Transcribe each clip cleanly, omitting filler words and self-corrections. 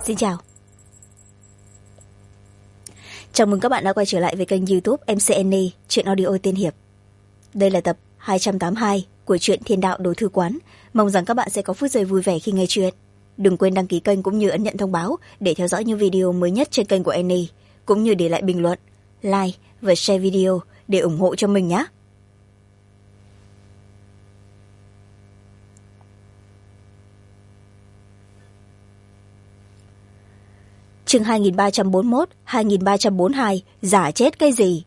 Xin chào. Chào mừng các bạn đã quay trở lại với kênh YouTube MCNE Truyện Audio Tiên Hiệp. Đây là tập 282 của truyện Thiên Đạo Đồ Thư Quán. Mong rằng các bạn sẽ có phút giây vui vẻ khi nghe chuyện. Đừng quên đăng ký kênh cũng như ấn nhận thông báo để theo dõi những video mới nhất trên kênh của Annie, cũng như để lại bình luận, like và share video để ủng hộ cho mình nhé. Chương 2341, 2342, giả chết cái gì?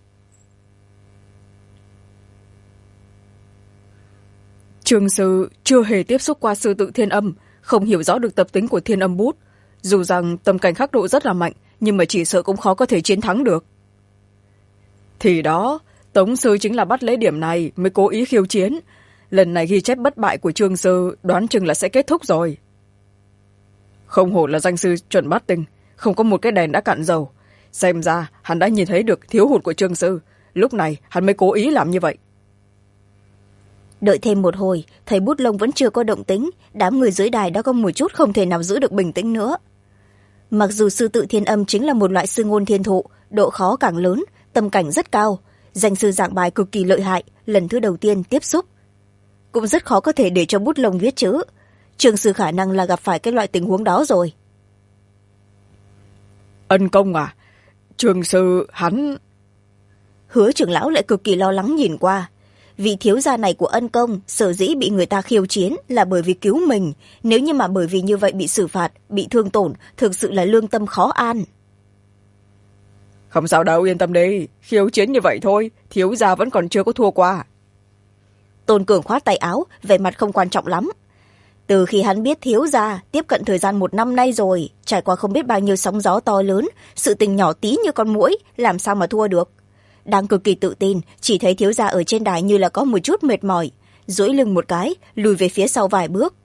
Trương sư chưa hề tiếp xúc qua sư tự thiên âm, không hiểu rõ được tập tính của thiên âm bút. Dù rằng tâm cảnh khắc độ rất là mạnh, nhưng mà chỉ sợ cũng khó có thể chiến thắng được. Thì đó, Tống sư chính là bắt lấy điểm này mới cố ý khiêu chiến. Lần này ghi chép bất bại của Trương sư đoán chừng là sẽ kết thúc rồi. Không hổ là danh sư chuẩn bát tinh, không có một cái đèn đã cạn dầu. Xem ra hắn đã nhìn thấy được thiếu hụt của Trương sư, lúc này hắn mới cố ý làm như vậy. Đợi thêm một hồi, thấy Bút Lông vẫn chưa có động tĩnh, đám người dưới đài đã có một chút không thể nào giữ được bình tĩnh nữa. Mặc dù sư tự thiên âm chính là một loại sư ngôn thiên thụ, độ khó càng lớn, tâm cảnh rất cao, danh sư giảng bài cực kỳ lợi hại, lần thứ đầu tiên tiếp xúc. Cũng rất khó có thể để cho Bút Lông viết chữ. Trương sư khả năng là gặp phải cái loại tình huống đó rồi. Ân công à, Trương sư hắn... Hứa trưởng lão lại cực kỳ lo lắng nhìn qua. Vị thiếu gia này của Ân công sở dĩ bị người ta khiêu chiến là bởi vì cứu mình, nếu như mà bởi vì như vậy bị xử phạt, bị thương tổn, thực sự là lương tâm khó an. Không sao đâu, yên tâm đi, khiêu chiến như vậy thôi, thiếu gia vẫn còn chưa có thua qua. Tôn Cường khoát tay áo, vẻ mặt không quan trọng lắm. Từ khi hắn biết thiếu gia tiếp cận thời gian 1 năm nay rồi, trải qua không biết bao nhiêu sóng gió to lớn, sự tình nhỏ tí như con muỗi, làm sao mà thua được. Đang cực kỳ tự tin, chỉ thấy thiếu gia ở trên đài như là có một chút mệt mỏi, duỗi lưng một cái, lùi về phía sau vài bước.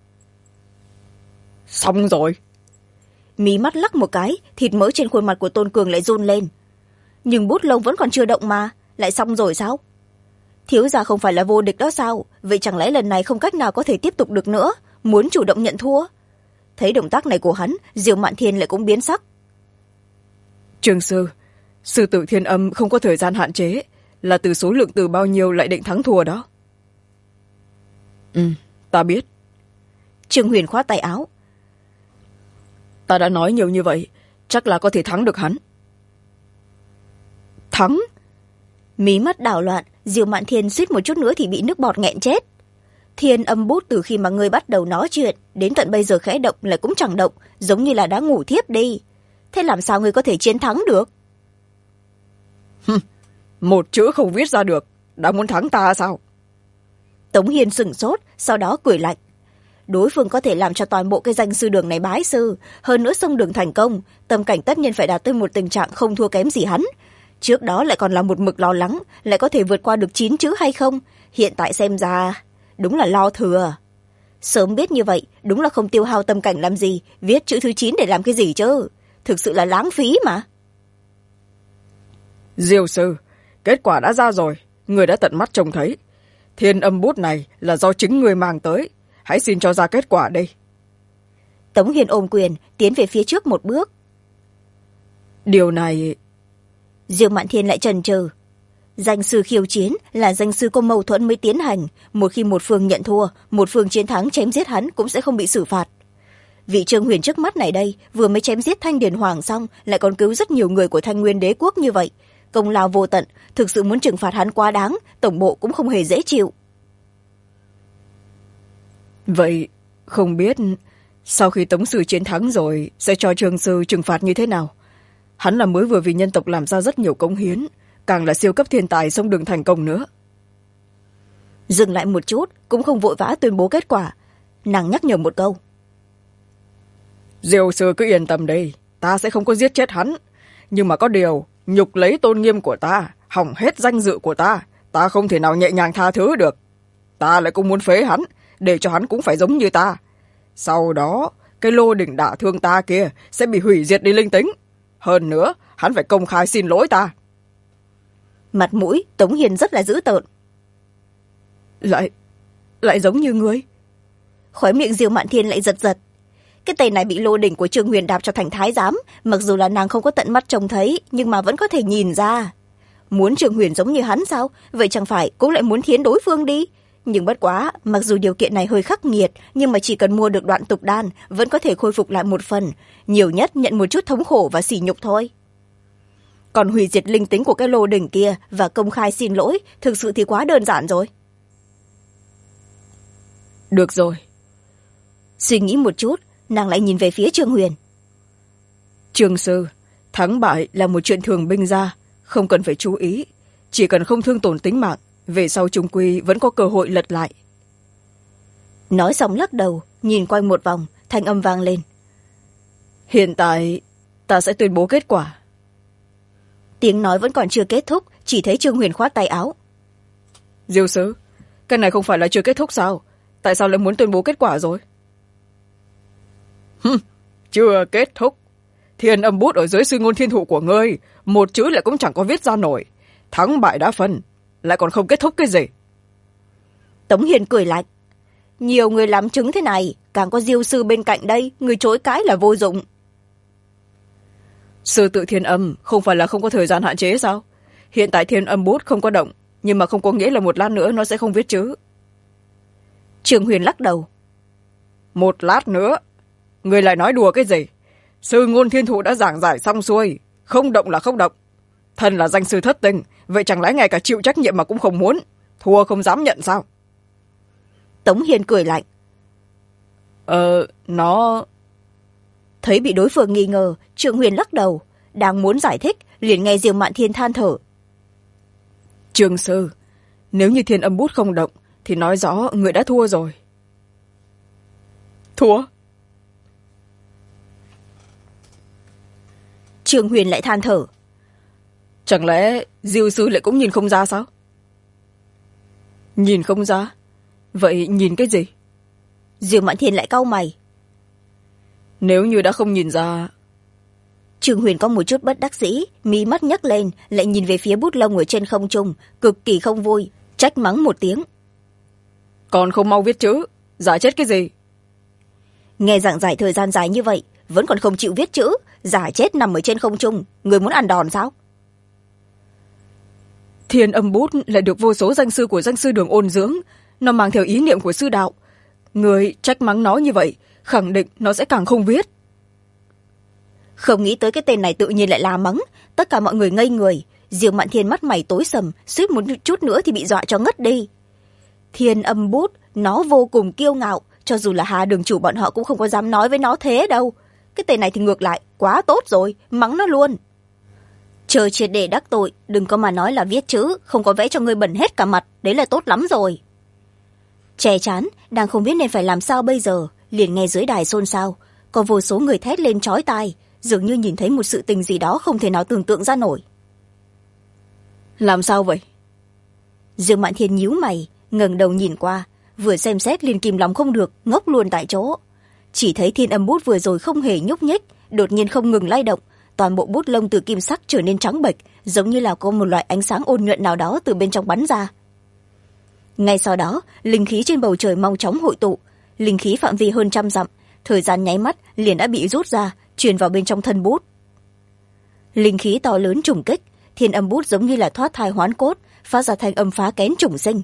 Xong rồi. Mí mắt lắc một cái, thịt mỡ trên khuôn mặt của Tôn Cường lại run lên. Nhưng Bút Lông vẫn còn chưa động mà, lại xong rồi sao? Thiếu gia không phải là vô địch đó sao? Vậy chẳng lẽ lần này không cách nào có thể tiếp tục được nữa, muốn chủ động nhận thua? Thấy động tác này của hắn, Diêu Mạn Thiên lại cũng biến sắc. Trương sư, sư tử thiên âm không có thời gian hạn chế, là từ số lượng từ bao nhiêu lại định thắng thua đó. Ta biết. Trương Huyền khoát tay áo. Ta đã nói nhiều như vậy, chắc là có thể thắng được hắn. Thắng? Mí mắt đảo loạn, Diêu Mạn Thiên suýt một chút nữa thì bị nước bọt nghẹn chết. Thiên âm bút từ khi mà ngươi bắt đầu nói chuyện đến tận bây giờ khẽ động lại cũng chẳng động, giống như là đã ngủ thiếp đi. Thế làm sao ngươi có thể chiến thắng được? Một chữ không viết ra được, đã muốn thắng ta sao? Tống Hiên sửng sốt, sau đó cười lạnh. Đối phương có thể làm cho toàn bộ cái danh sư đường này bái sư, hơn nữa xông đường thành công, tâm cảnh tất nhiên phải đạt tới một tình trạng không thua kém gì hắn. Trước đó lại còn là một mực lo lắng, lại có thể vượt qua được 9 chữ hay không? Hiện tại xem ra, đúng là lo thừa. Sớm biết như vậy, đúng là không tiêu hao tâm cảnh làm gì, viết chữ thứ 9 để làm cái gì chứ? Thực sự là lãng phí mà. Diêu sư, kết quả đã ra rồi, người đã tận mắt trông thấy. Thiên âm bút này là do chính người mang tới, hãy xin cho ra kết quả đây. Tống Hiền ôm quyền, tiến về phía trước một bước. Điều này... Diêu Mạn Thiên lại chần chừ. Danh sư khiêu chiến là danh sư có mâu thuẫn mới tiến hành, một khi một phương nhận thua, một phương chiến thắng chém giết hắn cũng sẽ không bị xử phạt. Vị Trương Huyền trước mắt này đây vừa mới chém giết Thanh Điền Hoàng xong, lại còn cứu rất nhiều người của Thanh Nguyên Đế quốc như vậy, công lao vô tận, thực sự muốn trừng phạt hắn quá đáng, tổng bộ cũng không hề dễ chịu. Vậy không biết sau khi Tống sư chiến thắng rồi sẽ cho Trương sư trừng phạt như thế nào? Hắn là mới vừa vì nhân tộc làm ra rất nhiều cống hiến, càng là siêu cấp thiên tài xông đường thành công nữa. Dừng lại một chút, cũng không vội vã tuyên bố kết quả, nàng nhắc nhở một câu. Diêu sư cứ yên tâm đi, ta sẽ không có giết chết hắn, nhưng mà có điều nhục lấy tôn nghiêm của ta, hỏng hết danh dự của ta không thể nào nhẹ nhàng tha thứ được. Ta lại cũng muốn phế hắn, để cho hắn cũng phải giống như ta. Sau đó cái lô đỉnh đả thương ta kia sẽ bị hủy diệt đi linh tính. Hơn nữa hắn phải công khai xin lỗi ta. Mặt mũi Tống Hiền rất là dữ tợn. Lại giống như ngươi. Khóe miệng Diêu Mạn Thiên lại giật giật. cái tên này bị lô đỉnh của Trương Huyền đạp cho thành thái giám, mặc dù là nàng không có tận mắt trông thấy nhưng mà vẫn có thể nhìn ra. Muốn Trương Huyền giống như hắn sao? Vậy chẳng phải cũng lại muốn thiến đối phương đi? Nhưng bất quá, mặc dù điều kiện này hơi khắc nghiệt, nhưng mà chỉ cần mua được đoạn tục đan vẫn có thể khôi phục lại một phần, nhiều nhất nhận một chút thống khổ và sỉ nhục thôi. Còn hủy diệt linh tính của cái lô đỉnh kia và công khai xin lỗi thực sự thì quá đơn giản rồi. Được rồi. Suy nghĩ một chút, nàng lại nhìn về phía Trương Huyền. Trương sư, thắng bại là một chuyện thường binh ra, không cần phải chú ý. Chỉ cần không thương tổn tính mạng, về sau chung quy vẫn có cơ hội lật lại. Nói xong lắc đầu, nhìn quanh một vòng, thanh âm vang lên. Hiện tại, ta sẽ tuyên bố kết quả. Tiếng nói vẫn còn chưa kết thúc, chỉ thấy Trương Huyền khoát tay áo. Diêu sứ, cái này không phải là chưa kết thúc sao? Tại sao lại muốn tuyên bố kết quả rồi? Chưa kết thúc. Thiên âm bút ở dưới sư ngôn thiên thụ của ngươi, một chữ lại cũng chẳng có viết ra nổi. Thắng bại đã phân, lại còn không kết thúc cái gì? Tống Hiền cười lạnh. Nhiều người làm chứng thế này, càng có Diêu sư bên cạnh đây, người chối cãi là vô dụng. Sư tự thiên âm không phải là không có thời gian hạn chế sao? Hiện tại thiên âm bút không có động, nhưng mà không có nghĩa là một lát nữa nó sẽ không viết chữ. Trương Huyền lắc đầu. Một lát nữa? Người lại nói đùa cái gì? Sư ngôn thiên thụ đã giảng giải xong xuôi, không động là không động. Thần là danh sư thất tình, vậy chẳng lẽ ngay cả chịu trách nhiệm mà cũng không muốn, thua không dám nhận sao? Tống Hiền cười lạnh. Nó... Thấy bị đối phương nghi ngờ, Trương Huyền lắc đầu, đang muốn giải thích, liền nghe Diêu Mạn Thiên than thở. Trương sư, nếu như thiên âm bút không động, thì nói rõ người đã thua rồi. Thua? Trương Huyền lại than thở. Chẳng lẽ Diêu sư lại cũng nhìn không ra sao? Nhìn không ra? Vậy nhìn cái gì? Diêu Mạn Thiên lại cau mày. Nếu như đã không nhìn ra... Trương Huyền có một chút bất đắc dĩ, mí mắt nhấc lên, lại nhìn về phía bút lông ở trên không trung, cực kỳ không vui, trách mắng một tiếng. Còn không mau viết chữ, giả chết cái gì? Nghe giảng giải thời gian dài như vậy, vẫn còn không chịu viết chữ, giả chết nằm ở trên không trung, người muốn ăn đòn sao? Thiên âm bút lại được vô số danh sư của danh sư đường ôn dưỡng, nó mang theo ý niệm của sư đạo. Người trách mắng nó như vậy, khẳng định nó sẽ càng không viết. Không nghĩ tới cái tên này tự nhiên lại la mắng, tất cả mọi người ngây người. Diêu Mạn Thiên mắt mày tối sầm, suýt một chút nữa thì bị dọa cho ngất đi. Thiên âm bút, nó vô cùng kiêu ngạo, cho dù là Hà đường chủ bọn họ cũng không có dám nói với nó thế đâu. Cái tên này thì ngược lại, quá tốt rồi, mắng nó luôn. Chờ triệt để đắc tội, đừng có mà nói là viết chữ, không có vẽ cho ngươi bẩn hết cả mặt, đấy là tốt lắm rồi. Che chán, đang không biết nên phải làm sao bây giờ, liền nghe dưới đài xôn xao, có vô số người thét lên chói tai, dường như nhìn thấy một sự tình gì đó không thể nào tưởng tượng ra nổi. Làm sao vậy? Dương Mạn Thiên nhíu mày, ngẩng đầu nhìn qua, vừa xem xét liền kìm lòng không được, ngốc luôn tại chỗ. Chỉ thấy thiên âm bút vừa rồi không hề nhúc nhích, đột nhiên không ngừng lay động, toàn bộ bút lông từ kim sắc trở nên trắng bệch, giống như là có một loại ánh sáng ôn nhuận nào đó từ bên trong bắn ra. Ngay sau đó, linh khí trên bầu trời mau chóng hội tụ, linh khí phạm vi hơn 100 dặm, thời gian nháy mắt liền đã bị rút ra, truyền vào bên trong thân bút. Linh khí to lớn trùng kích, thiên âm bút giống như là thoát thai hoán cốt, phát ra thanh âm phá kén trùng sinh.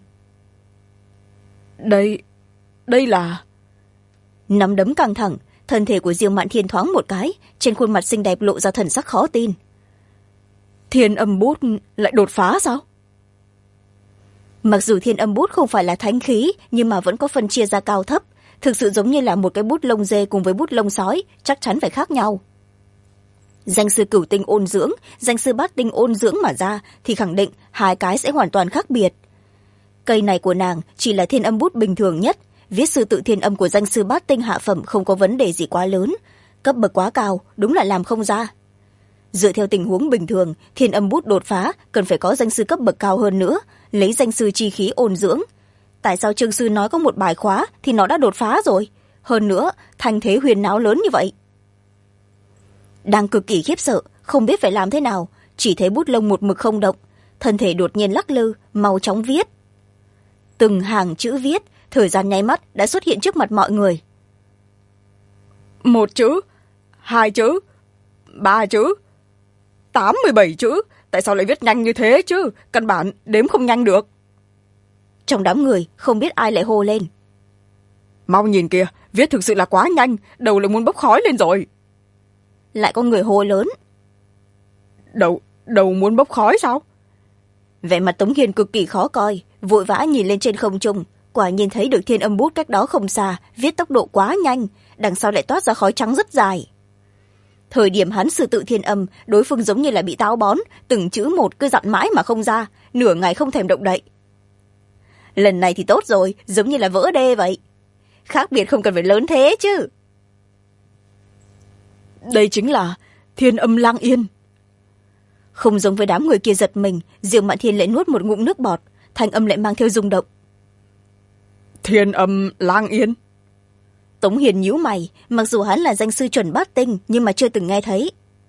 Đây là... Nắm đấm căng thẳng, thân thể của Diêu Mạn Thiên thoáng một cái, trên khuôn mặt xinh đẹp lộ ra thần sắc khó tin. Thiên âm bút lại đột phá sao? Mặc dù thiên âm bút không phải là thánh khí, nhưng mà vẫn có phân chia ra cao thấp, thực sự giống như là một cái bút lông dê cùng với bút lông sói, chắc chắn phải khác nhau. Danh sư cửu tinh ôn dưỡng, danh sư bát tinh ôn dưỡng mà ra thì khẳng định hai cái sẽ hoàn toàn khác biệt. Cây này của nàng chỉ là thiên âm bút bình thường nhất, viết sư tự thiên âm của danh sư bát tinh hạ phẩm không có vấn đề gì quá lớn, cấp bậc quá cao đúng là làm không ra. Dựa theo tình huống bình thường, thiên âm bút đột phá cần phải có danh sư cấp bậc cao hơn nữa, lấy danh sư chi khí ôn dưỡng. Tại sao Trương sư nói có một bài khóa thì nó đã đột phá rồi? Hơn nữa, thành thế huyền náo lớn như vậy. Đang cực kỳ khiếp sợ, không biết phải làm thế nào, chỉ thấy bút lông một mực không động, thân thể đột nhiên lắc lư, mau chóng viết. Từng hàng chữ viết, thời gian nháy mắt đã xuất hiện trước mặt mọi người. 1 chữ, 2 chữ, 3 chữ, 87 chữ. Tại sao lại viết nhanh như thế chứ? Căn bản đếm không nhanh được. Trong đám người không biết ai lại hô lên. Mau nhìn kìa, viết thực sự là quá nhanh, đầu lại muốn bốc khói lên rồi. Lại có người hô lớn. Đầu muốn bốc khói sao? Vẻ mặt Tống Hiền cực kỳ khó coi, vội vã nhìn lên trên không trung, quả nhiên thấy được Thiên Âm bút cách đó không xa, viết tốc độ quá nhanh, đằng sau lại toát ra khói trắng rất dài. Thời điểm hắn sử tự thiên âm, đối phương giống như là bị táo bón, từng chữ một cứ dặn mãi mà không ra, nửa ngày không thèm động đậy. Lần này thì tốt rồi, giống như là vỡ đê vậy. Khác biệt không cần phải lớn thế chứ. Đây chính là Thiên Âm Lang Yên. Không giống với đám người kia giật mình, Diêu Mạn Thiên lại nuốt một ngụm nước bọt, thanh âm lại mang theo rung động. Thiên Âm Lang Yên. Tống Hiền nhíu mày, mặc dù hắn là danh sư chuẩn bát tinh nhưng mà chưa từng nghe thấy.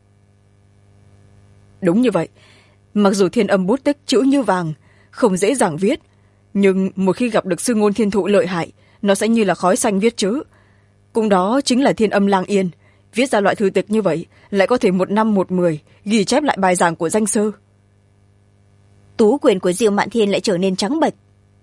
Đúng như vậy, mặc dù Thiên Âm bút tích chữ như vàng, không dễ dàng viết, nhưng một khi gặp được sư ngôn thiên thụ lợi hại, nó sẽ như là khói xanh viết chữ. Cũng đó chính là Thiên Âm Lang Yên, viết ra loại thư tịch như vậy lại có thể 1 năm 1 10 ghi chép lại bài giảng của danh sư. Tú quyền của Diêu Mạn Thiên lại trở nên trắng bệch.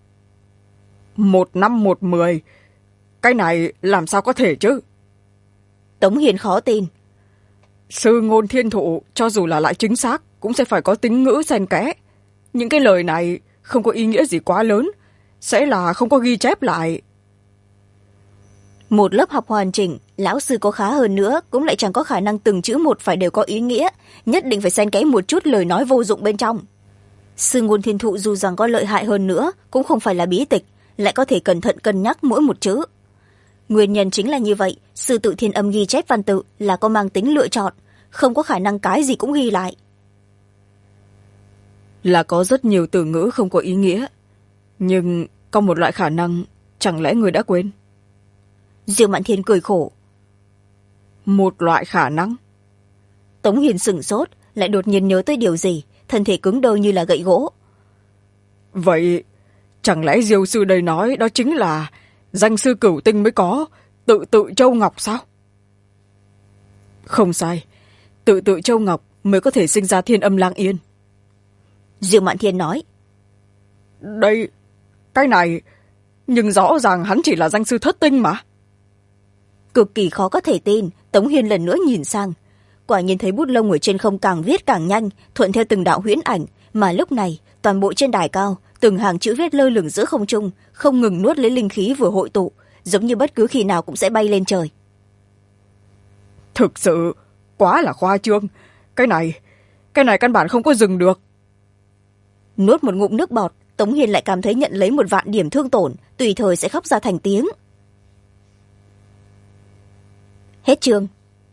1 năm 1 10, cái này làm sao có thể chứ? Tống Hiền khó tin. Sư ngôn thiên thụ cho dù là lại chính xác cũng sẽ phải có tính ngữ xen kẽ. Những cái lời này không có ý nghĩa gì quá lớn, sẽ là không có ghi chép lại. Một lớp học hoàn chỉnh, lão sư có khá hơn nữa cũng lại chẳng có khả năng từng chữ một phải đều có ý nghĩa, nhất định phải xen kẽ một chút lời nói vô dụng bên trong. Sư ngôn thiên thụ dù rằng có lợi hại hơn nữa cũng không phải là bí tịch, lại có thể cẩn thận cân nhắc mỗi một chữ. Nguyên nhân chính là như vậy, sư tự thiên âm ghi chép văn tự là có mang tính lựa chọn, không có khả năng cái gì cũng ghi lại. Là có rất nhiều từ ngữ không có ý nghĩa, nhưng có một loại khả năng, chẳng lẽ người đã quên? Diêu Mạn Thiên cười khổ. Một loại khả năng? Tống Hiền sửng sốt, lại đột nhiên nhớ tới điều gì, thân thể cứng đơ như là gậy gỗ. Vậy chẳng lẽ Diêu sư đây nói đó chính là danh sư cửu tinh mới có tự tự châu ngọc sao? Không sai, tự tự châu ngọc mới có thể sinh ra Thiên Âm Lang Yên. Diêu Mạn Thiên nói. Đây, cái này, nhưng rõ ràng hắn chỉ là danh sư thất tinh mà. Cực kỳ khó có thể tin, Tống Hiền lần nữa nhìn sang. Quả nhiên thấy bút lông ở trên không càng viết càng nhanh, thuận theo từng đạo huyễn ảnh, mà lúc này toàn bộ trên đài cao, từng hàng chữ viết lơ lửng giữa không trung, không ngừng nuốt lấy linh khí vừa hội tụ, giống như bất cứ khi nào cũng sẽ bay lên trời. Thực sự quá là khoa trương, cái này căn bản không có dừng được. Nuốt một ngụm nước bọt, Tống Hiền lại cảm thấy nhận lấy 1 vạn điểm thương tổn, tùy thời sẽ khóc ra thành tiếng. Hết chương.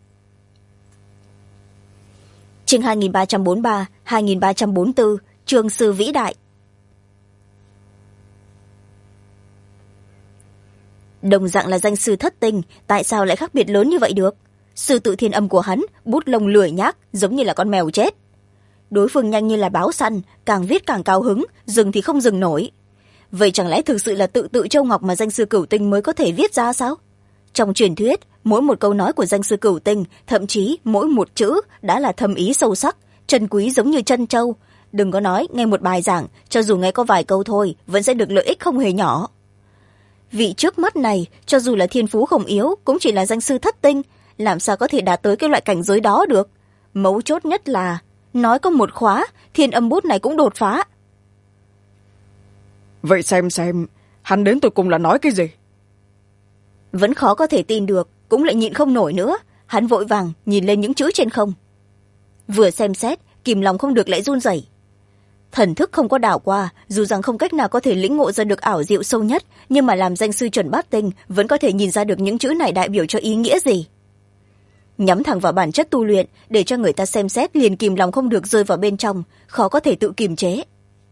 Chương 2343, 2344, chương sư vĩ đại. Đồng dạng là danh sư thất tinh, tại sao lại khác biệt lớn như vậy được? Sư tự thiên âm của hắn, bút lông lười nhác, giống như là con mèo chết. Đối phương nhanh như là báo săn, càng viết càng cao hứng, dừng thì không dừng nổi. Vậy chẳng lẽ thực sự là tự tự châu ngọc mà danh sư cửu tinh mới có thể viết ra sao? Trong truyền thuyết, mỗi một câu nói của danh sư cửu tinh, thậm chí mỗi một chữ đã là thâm ý sâu sắc, trân quý giống như trân châu. Đừng có nói nghe một bài giảng, cho dù nghe có vài câu thôi, vẫn sẽ được lợi ích không hề nhỏ. Vị trước mắt này, cho dù là thiên phú không yếu, cũng chỉ là danh sư thất tinh, làm sao có thể đạt tới cái loại cảnh giới đó được? Mấu chốt nhất là, nói có một khóa, Thiên Âm bút này cũng đột phá. Vậy xem, hắn đến tụi cùng là nói cái gì? Vẫn khó có thể tin được, cũng lại nhịn không nổi nữa. Hắn vội vàng nhìn lên những chữ trên không. Vừa xem xét, kìm lòng không được lại run rẩy. Thần thức không có đảo qua, dù rằng không cách nào có thể lĩnh ngộ ra được ảo diệu sâu nhất, nhưng mà làm danh sư chuẩn bát tinh vẫn có thể nhìn ra được những chữ này đại biểu cho ý nghĩa gì. Nhắm thẳng vào bản chất tu luyện, để cho người ta xem xét liền kìm lòng không được rơi vào bên trong, khó có thể tự kiềm chế.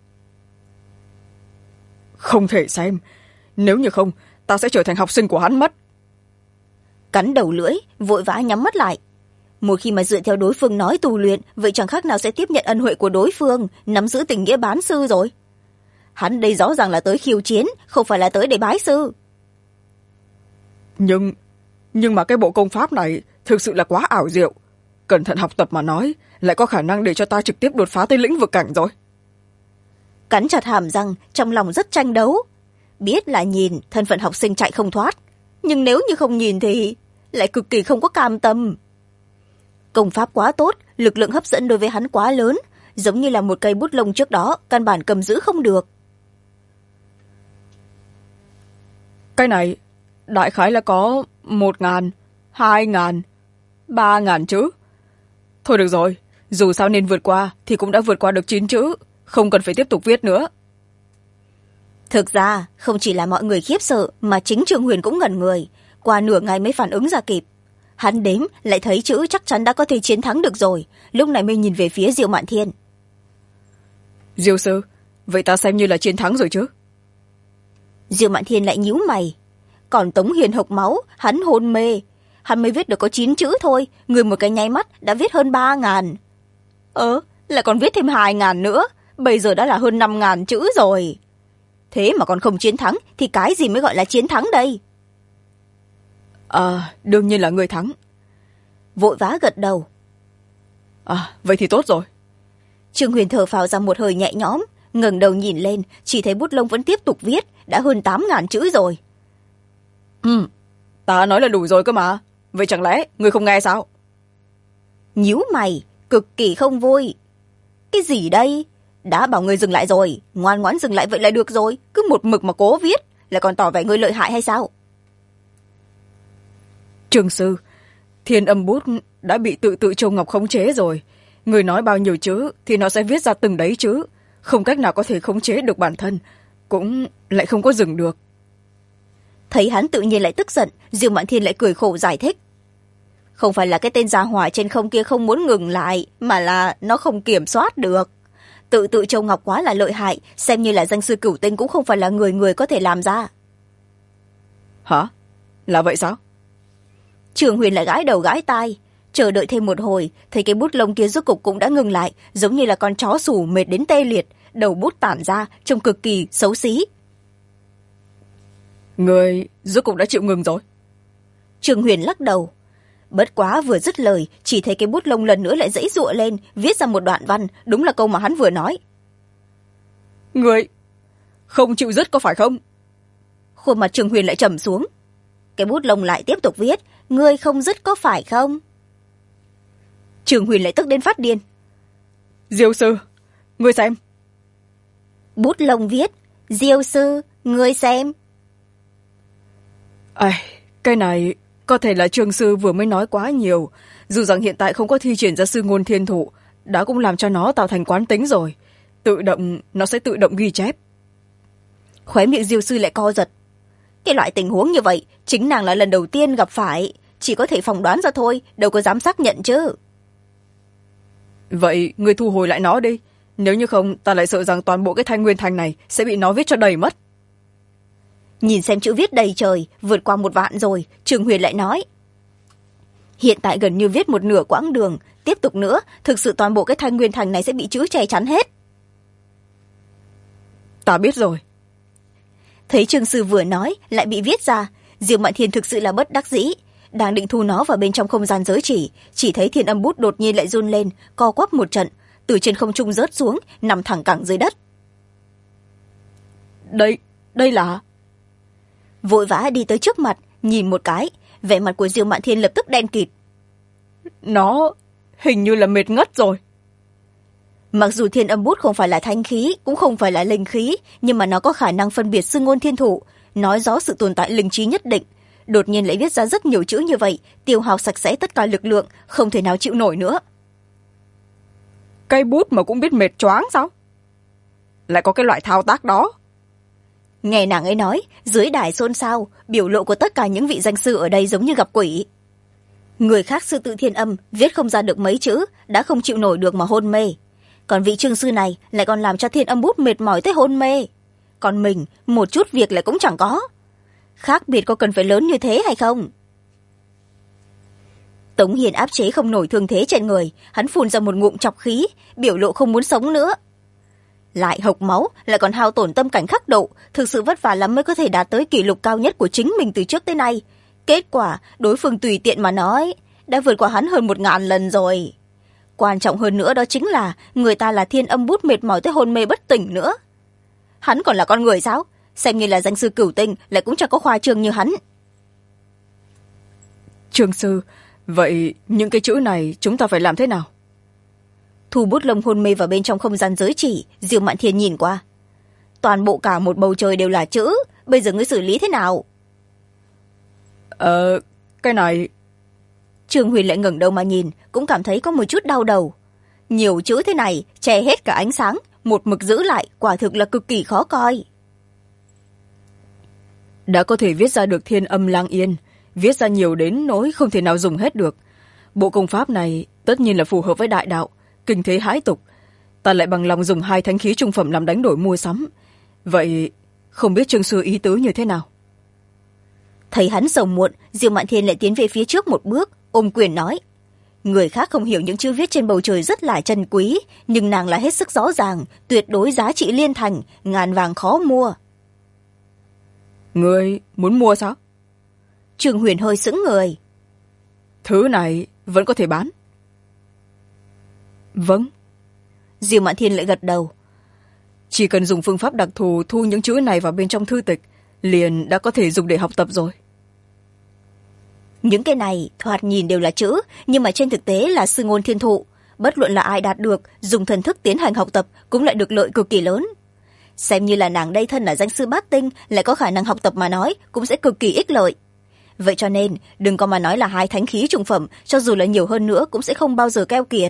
Không thể xem, nếu như không, ta sẽ trở thành học sinh của hắn mất. Cắn đầu lưỡi, vội vã nhắm mắt lại. Một khi mà dựa theo đối phương nói tu luyện, vậy chẳng khác nào sẽ tiếp nhận ân huệ của đối phương, nắm giữ tình nghĩa bán sư rồi. Hắn đây rõ ràng là tới khiêu chiến, không phải là tới để bái sư. nhưng mà cái bộ công pháp này thực sự là quá ảo diệu. Cẩn thận học tập mà nói, lại có khả năng để cho ta trực tiếp đột phá tới lĩnh vực cảnh rồi. Cắn chặt hàm răng, trong lòng rất tranh đấu. Biết là nhìn, thân phận học sinh chạy không thoát. Nhưng nếu như không nhìn thì lại cực kỳ không có cam tâm. Công pháp quá tốt, lực lượng hấp dẫn đối với hắn quá lớn, giống như là một cây bút lông trước đó, căn bản cầm giữ không được. Cái này, đại khái là có 1.000, 2.000, 3.000 chữ. Thôi được rồi, dù sao nên vượt qua thì cũng đã vượt qua được 9 chữ, không cần phải tiếp tục viết nữa. Thực ra, không chỉ là mọi người khiếp sợ mà chính Trương Huyền cũng ngẩn người, qua nửa ngày mới phản ứng ra kịp. Hắn đếm lại thấy chữ chắc chắn đã có thể chiến thắng được rồi, lúc này mới nhìn về phía Diêu Mạn Thiên. Diêu sư, vậy ta xem như là chiến thắng rồi chứ? Diêu Mạn Thiên lại nhíu mày. Còn Tống Hiền hộc máu, hắn hôn mê. Hắn mới viết được có 9 chữ thôi, người một cái nháy mắt đã viết hơn 3.000. Lại còn viết thêm 2.000 nữa, bây giờ đã là hơn 5.000 chữ rồi. Thế mà còn không chiến thắng thì cái gì mới gọi là chiến thắng đây? Đương nhiên là người thắng. Vội vã gật đầu. Vậy thì tốt rồi. Trương Huyền thở phào ra một hơi nhẹ nhõm, ngẩng đầu nhìn lên, chỉ thấy bút lông vẫn tiếp tục viết, đã hơn 8.000 chữ rồi. Ta nói là đủ rồi cơ mà, vậy chẳng lẽ người không nghe sao? Nhíu mày, cực kỳ không vui. Cái gì đây? Đã bảo người dừng lại rồi, ngoan ngoãn dừng lại vậy là được rồi, cứ một mực mà cố viết, là còn tỏ vẻ người lợi hại hay sao? Trường sư, Thiên Âm Bút đã bị tự Châu Ngọc khống chế rồi. Người nói bao nhiêu chữ thì nó sẽ viết ra từng đấy chữ, không cách nào có thể khống chế được bản thân, cũng lại không có dừng được. Thấy hắn tự nhiên lại tức giận, Diêu Mạn Thiên lại cười khổ giải thích. Không phải là cái tên gia hỏa trên không kia không muốn ngừng lại, mà là nó không kiểm soát được. Tự Châu Ngọc quá là lợi hại, xem như là danh sư cửu tinh cũng không phải là người người có thể làm ra. Hả? Là vậy sao? Trường Huyền lại gãi đầu gãi tai, chờ đợi thêm một hồi, thấy cái bút lông kia rốt cục cũng đã ngừng lại, giống như là con chó sủ mệt đến tê liệt, đầu bút tản ra, trông cực kỳ xấu xí. Người rốt cục đã chịu ngừng rồi. Trường Huyền lắc đầu. Bất quá vừa dứt lời, chỉ thấy cái bút lông lần nữa lại giãy giụa lên, viết ra một đoạn văn, đúng là câu mà hắn vừa nói. Người không chịu dứt có phải không? Khuôn mặt Trường Huyền lại trầm xuống. Cái bút lông lại tiếp tục viết, ngươi không dứt có phải không? Trường Huyền lại tức đến phát điên. Diêu sư, ngươi xem. Bút lông viết, Diêu sư, ngươi xem. Cái này có thể là Trường sư vừa mới nói quá nhiều, dù rằng hiện tại không có thi triển ra sư ngôn thiên thủ, đã cũng làm cho nó tạo thành quán tính rồi. Nó sẽ tự động ghi chép. Khóe miệng Diêu sư lại co giật. Cái loại tình huống như vậy, chính nàng là lần đầu tiên gặp phải, chỉ có thể phỏng đoán ra thôi, đâu có dám xác nhận chứ. Vậy ngươi thu hồi lại nó đi, nếu như không ta lại sợ rằng toàn bộ cái Thanh Nguyên Thành này sẽ bị nó viết cho đầy mất. Nhìn xem chữ viết đầy trời, vượt qua 1 vạn rồi, Trường Huyền lại nói. Hiện tại gần như viết một nửa quãng đường, tiếp tục nữa, thực sự toàn bộ cái Thanh Nguyên Thành này sẽ bị chữ che chắn hết. Ta biết rồi. Thấy Trương sư vừa nói, lại bị viết ra, Diêu Mạn Thiên thực sự là bất đắc dĩ. Đang định thu nó vào bên trong không gian giới chỉ thấy Thiên Âm Bút đột nhiên lại run lên, co quắp một trận, từ trên không trung rớt xuống, nằm thẳng cẳng dưới đất. Đây là... Vội vã đi tới trước mặt, nhìn một cái, vẻ mặt của Diêu Mạn Thiên lập tức đen kịt. Nó hình như là mệt ngất rồi. Mặc dù Thiên Âm Bút không phải là thanh khí, cũng không phải là linh khí, nhưng mà nó có khả năng phân biệt sư ngôn thiên thủ, nói rõ sự tồn tại linh trí nhất định. Đột nhiên lại viết ra rất nhiều chữ như vậy, tiêu hao sạch sẽ tất cả lực lượng, không thể nào chịu nổi nữa. Cây bút mà cũng biết mệt choáng sao? Lại có cái loại thao tác đó. Nghe nàng ấy nói, dưới đài xôn xao, biểu lộ của tất cả những vị danh sư ở đây giống như gặp quỷ. Người khác sư tự Thiên Âm viết không ra được mấy chữ, đã không chịu nổi được mà hôn mê. Còn vị Trương sư này lại còn làm cho Thiên Âm Bút mệt mỏi tới hôn mê. Còn mình, một chút việc lại cũng chẳng có. Khác biệt có cần phải lớn như thế hay không? Tống Hiền áp chế không nổi thương thế trên người, hắn phun ra một ngụm chọc khí, biểu lộ không muốn sống nữa. Lại hộc máu, lại còn hao tổn tâm cảnh khắc độ, thực sự vất vả lắm mới có thể đạt tới kỷ lục cao nhất của chính mình từ trước tới nay. Kết quả đối phương tùy tiện mà nói đã vượt qua hắn hơn 1000 lần rồi. Quan trọng hơn nữa đó chính là người ta là Thiên Âm Bút mệt mỏi tới hôn mê bất tỉnh nữa. Hắn còn là con người sao? Xem như là danh sư cửu tinh lại cũng chẳng có khoa trương như hắn. Trương sư, vậy những cái chữ này chúng ta phải làm thế nào? Thu bút lông hôn mê vào bên trong không gian giới chỉ. Diêu Mạn Thiên nhìn qua. Toàn bộ cả một bầu trời đều là chữ, bây giờ ngươi xử lý thế nào? Cái này... Trương Huyền lại ngẩng đầu mà nhìn, cũng cảm thấy có một chút đau đầu. Nhiều chữ thế này che hết cả ánh sáng, một mực giữ lại quả thực là cực kỳ khó coi. Đã có thể viết ra được Thiên Âm Lang Yên, viết ra nhiều đến nỗi không thể nào dùng hết được. Bộ công pháp này tất nhiên là phù hợp với đại đạo, kinh thế hãi tục. Ta lại bằng lòng dùng 2 thánh khí trung phẩm làm đánh đổi mua sắm. Vậy không biết Trương sư ý tứ như thế nào? Thấy hắn sầu muộn, Diêu Mạn Thiên lại tiến về phía trước một bước, ôm quyền nói. Người khác không hiểu những chữ viết trên bầu trời rất là chân quý, nhưng nàng là hết sức rõ ràng, tuyệt đối giá trị liên thành, ngàn vàng khó mua. Ngươi muốn mua sao? Trương Huyền hơi sững người. Thứ này vẫn có thể bán. Vâng. Diêu Mạn Thiên lại gật đầu. Chỉ cần dùng phương pháp đặc thù thu những chữ này vào bên trong thư tịch, liền đã có thể dùng để học tập rồi. Những cái này thoạt nhìn đều là chữ, nhưng mà trên thực tế là sư ngôn thiên thụ. Bất luận là ai đạt được, dùng thần thức tiến hành học tập cũng lại được lợi cực kỳ lớn. Xem như là nàng đây thân là danh sư bát tinh, lại có khả năng học tập mà nói, cũng sẽ cực kỳ ích lợi. Vậy cho nên, đừng có mà nói là 2 thánh khí trung phẩm, cho dù là nhiều hơn nữa cũng sẽ không bao giờ keo kiệt.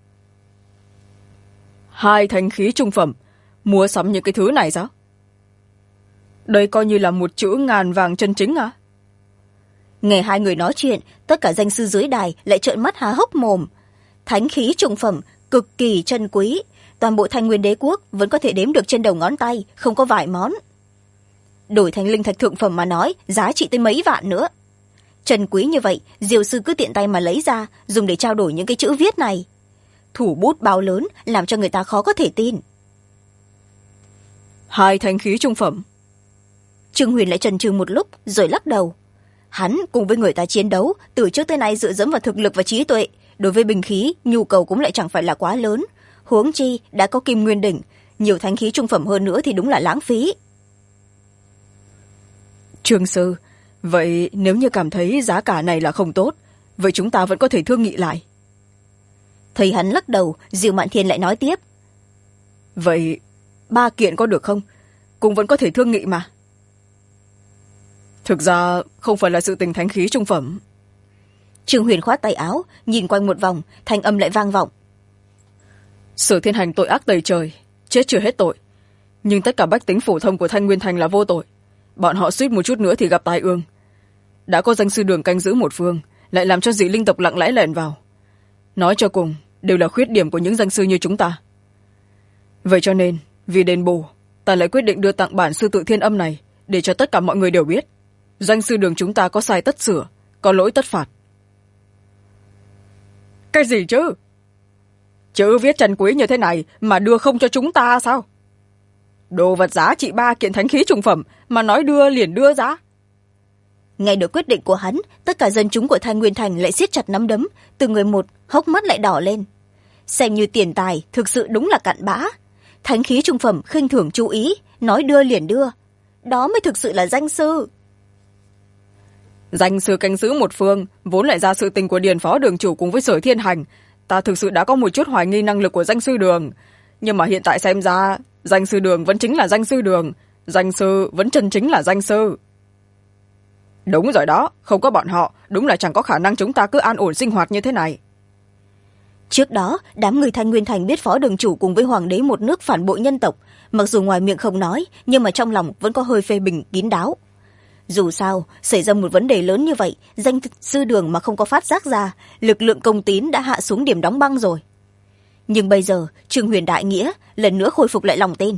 2 thánh khí trung phẩm, mua sắm những cái thứ này sao? Đây coi như là một chữ ngàn vàng chân chính à? Nghe hai người nói chuyện, tất cả danh sư dưới đài lại trợn mắt há hốc mồm. Thánh khí trung phẩm, cực kỳ chân quý. Toàn bộ Thanh Nguyên Đế quốc vẫn có thể đếm được trên đầu ngón tay, không có vài món. Đổi thành linh thạch thượng phẩm mà nói, giá trị tới mấy vạn nữa. Chân quý như vậy, Diêu sư cứ tiện tay mà lấy ra, dùng để trao đổi những cái chữ viết này. Thủ bút bao lớn, làm cho người ta khó có thể tin. 2 thánh khí trung phẩm. Trương Huyền lại chần chừ một lúc, rồi lắc đầu. Hắn cùng với người ta chiến đấu, từ trước tới nay dựa dẫm vào thực lực và trí tuệ. Đối với binh khí, nhu cầu cũng lại chẳng phải là quá lớn. Huống chi, đã có Kim Nguyên Đỉnh, nhiều thánh khí trung phẩm hơn nữa thì đúng là lãng phí. Trương sư, vậy nếu như cảm thấy giá cả này là không tốt, vậy chúng ta vẫn có thể thương nghị lại. Thấy hắn lắc đầu, Diêu Mạn Thiên lại nói tiếp. Vậy 3 kiện có được không? Cũng vẫn có thể thương nghị mà. Thực ra không phải là sự tình thánh khí trung phẩm. Trương Huyền khoát tay áo, nhìn quanh một vòng, thanh âm lại vang vọng. Sở Thiên Hành tội ác tày trời, chết chưa hết tội. Nhưng tất cả bách tính phổ thông của Thanh Nguyên Thành là vô tội. Bọn họ suýt một chút nữa thì gặp tai ương. Đã có danh sư đường canh giữ một phương, lại làm cho dị linh tộc lặng lẽ lẻn vào. Nói cho cùng, đều là khuyết điểm của những danh sư như chúng ta. Vậy cho nên, vì đền bù, ta lại quyết định đưa tặng bản sư tự Thiên Âm này, để cho tất cả mọi người đều biết. Danh sư đường chúng ta có sai tất sửa, có lỗi tất phạt. Cái gì chứ? Chữ viết trần quý như thế này mà đưa không cho chúng ta sao? Đồ vật giá trị 3 kiện thánh khí trung phẩm mà nói đưa liền đưa giá. Nghe được quyết định của hắn, tất cả dân chúng của Thanh Nguyên Thành lại siết chặt nắm đấm, từng người một, hốc mắt lại đỏ lên. Xem như tiền tài, thực sự đúng là cặn bã. Thánh khí trung phẩm khinh thường chú ý, nói đưa liền đưa. Đó mới thực sự là danh sư. Danh sư canh giữ một phương, vốn lại ra sự tình của Điền Phó Đường chủ cùng với Sở Thiên Hành. Ta thực sự đã có một chút hoài nghi năng lực của danh sư đường. Nhưng mà hiện tại xem ra, danh sư đường vẫn chính là danh sư đường. Danh sư vẫn chân chính là danh sư. Đúng rồi đó, không có bọn họ, đúng là chẳng có khả năng chúng ta cứ an ổn sinh hoạt như thế này. Trước đó, đám người Thanh Nguyên Thành biết Phó Đường chủ cùng với Hoàng đế một nước phản bội nhân tộc. Mặc dù ngoài miệng không nói, nhưng mà trong lòng vẫn có hơi phê bình kín đáo. Dù sao, xảy ra một vấn đề lớn như vậy, danh sư đường mà không có phát giác ra, lực lượng công tín đã hạ xuống điểm đóng băng rồi. Nhưng bây giờ, Trương Huyền đại nghĩa, lần nữa khôi phục lại lòng tin.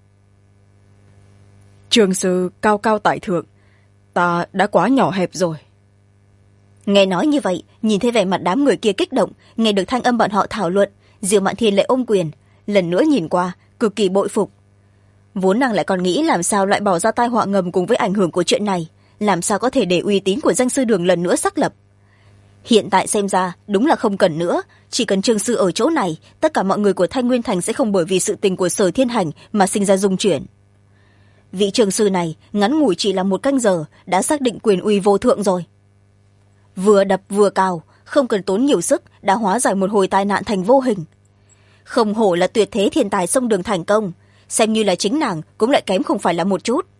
Trương sư cao cao tại thượng, ta đã quá nhỏ hẹp rồi. Nghe nói như vậy, nhìn thấy vẻ mặt đám người kia kích động, nghe được thanh âm bọn họ thảo luận, Diêu Mạn Thiên lại ôm quyền, lần nữa nhìn qua, cực kỳ bội phục. Vốn nàng lại còn nghĩ làm sao loại bỏ ra tai họa ngầm cùng với ảnh hưởng của chuyện này, làm sao có thể để uy tín của danh sư đường lần nữa xác lập. Hiện tại xem ra đúng là không cần nữa, chỉ cần trương sư ở chỗ này, tất cả mọi người của Thanh Nguyên Thành sẽ không bởi vì sự tình của Sở Thiên Hành mà sinh ra dung chuyển. Vị trương sư này ngắn ngủi chỉ là 1 canh giờ đã xác định quyền uy vô thượng rồi. Vừa đập vừa cào, không cần tốn nhiều sức đã hóa giải một hồi tai nạn thành vô hình. Không hổ là tuyệt thế thiên tài sông đường thành công, xem như là chính nàng cũng lại kém không phải là một chút.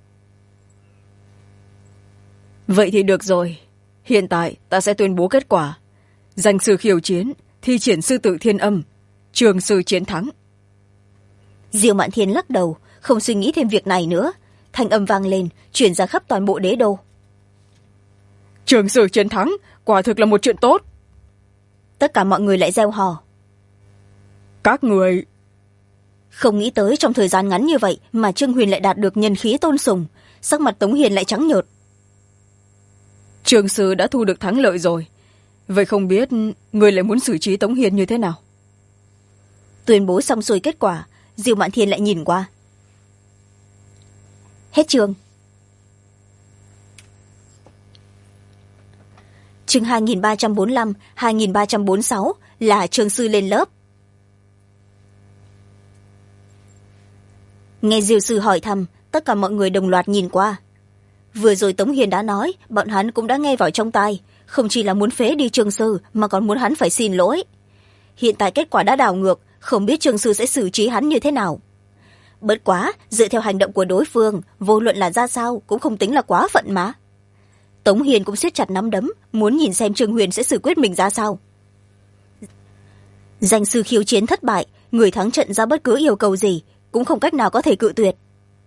Vậy thì được rồi, hiện tại ta sẽ tuyên bố kết quả. Danh sư khiêu chiến, thi triển sư tử thiên âm, trường sư chiến thắng. Diêu Mạn Thiên lắc đầu, không suy nghĩ thêm việc này nữa. Thanh âm vang lên, truyền ra khắp toàn bộ đế đô. Trường sư chiến thắng, quả thực là một chuyện tốt. Tất cả mọi người lại reo hò. Các người... Không nghĩ tới trong thời gian ngắn như vậy mà Trương Huyền lại đạt được nhân khí tôn sùng, sắc mặt Tống Hiền lại trắng nhợt. Trường sư đã thu được thắng lợi rồi, vậy không biết người lại muốn xử trí Tống Hiền như thế nào? Tuyên bố xong xuôi kết quả, Diêu Mạn Thiên lại nhìn qua. Hết chương. Chương 2345, 2346 là trường sư lên lớp. Nghe Diêu sư hỏi thăm, tất cả mọi người đồng loạt nhìn qua. Vừa rồi Tống Hiền đã nói, bọn hắn cũng đã nghe vào trong tai, không chỉ là muốn phế đi trường sư mà còn muốn hắn phải xin lỗi. Hiện tại kết quả đã đảo ngược, không biết trường sư sẽ xử trí hắn như thế nào. Bất quá, dựa theo hành động của đối phương, vô luận là ra sao cũng không tính là quá phận mà. Tống Hiền cũng siết chặt nắm đấm, muốn nhìn xem Trương Huyền sẽ xử quyết mình ra sao. Danh sư khiêu chiến thất bại, người thắng trận ra bất cứ yêu cầu gì cũng không cách nào có thể cự tuyệt.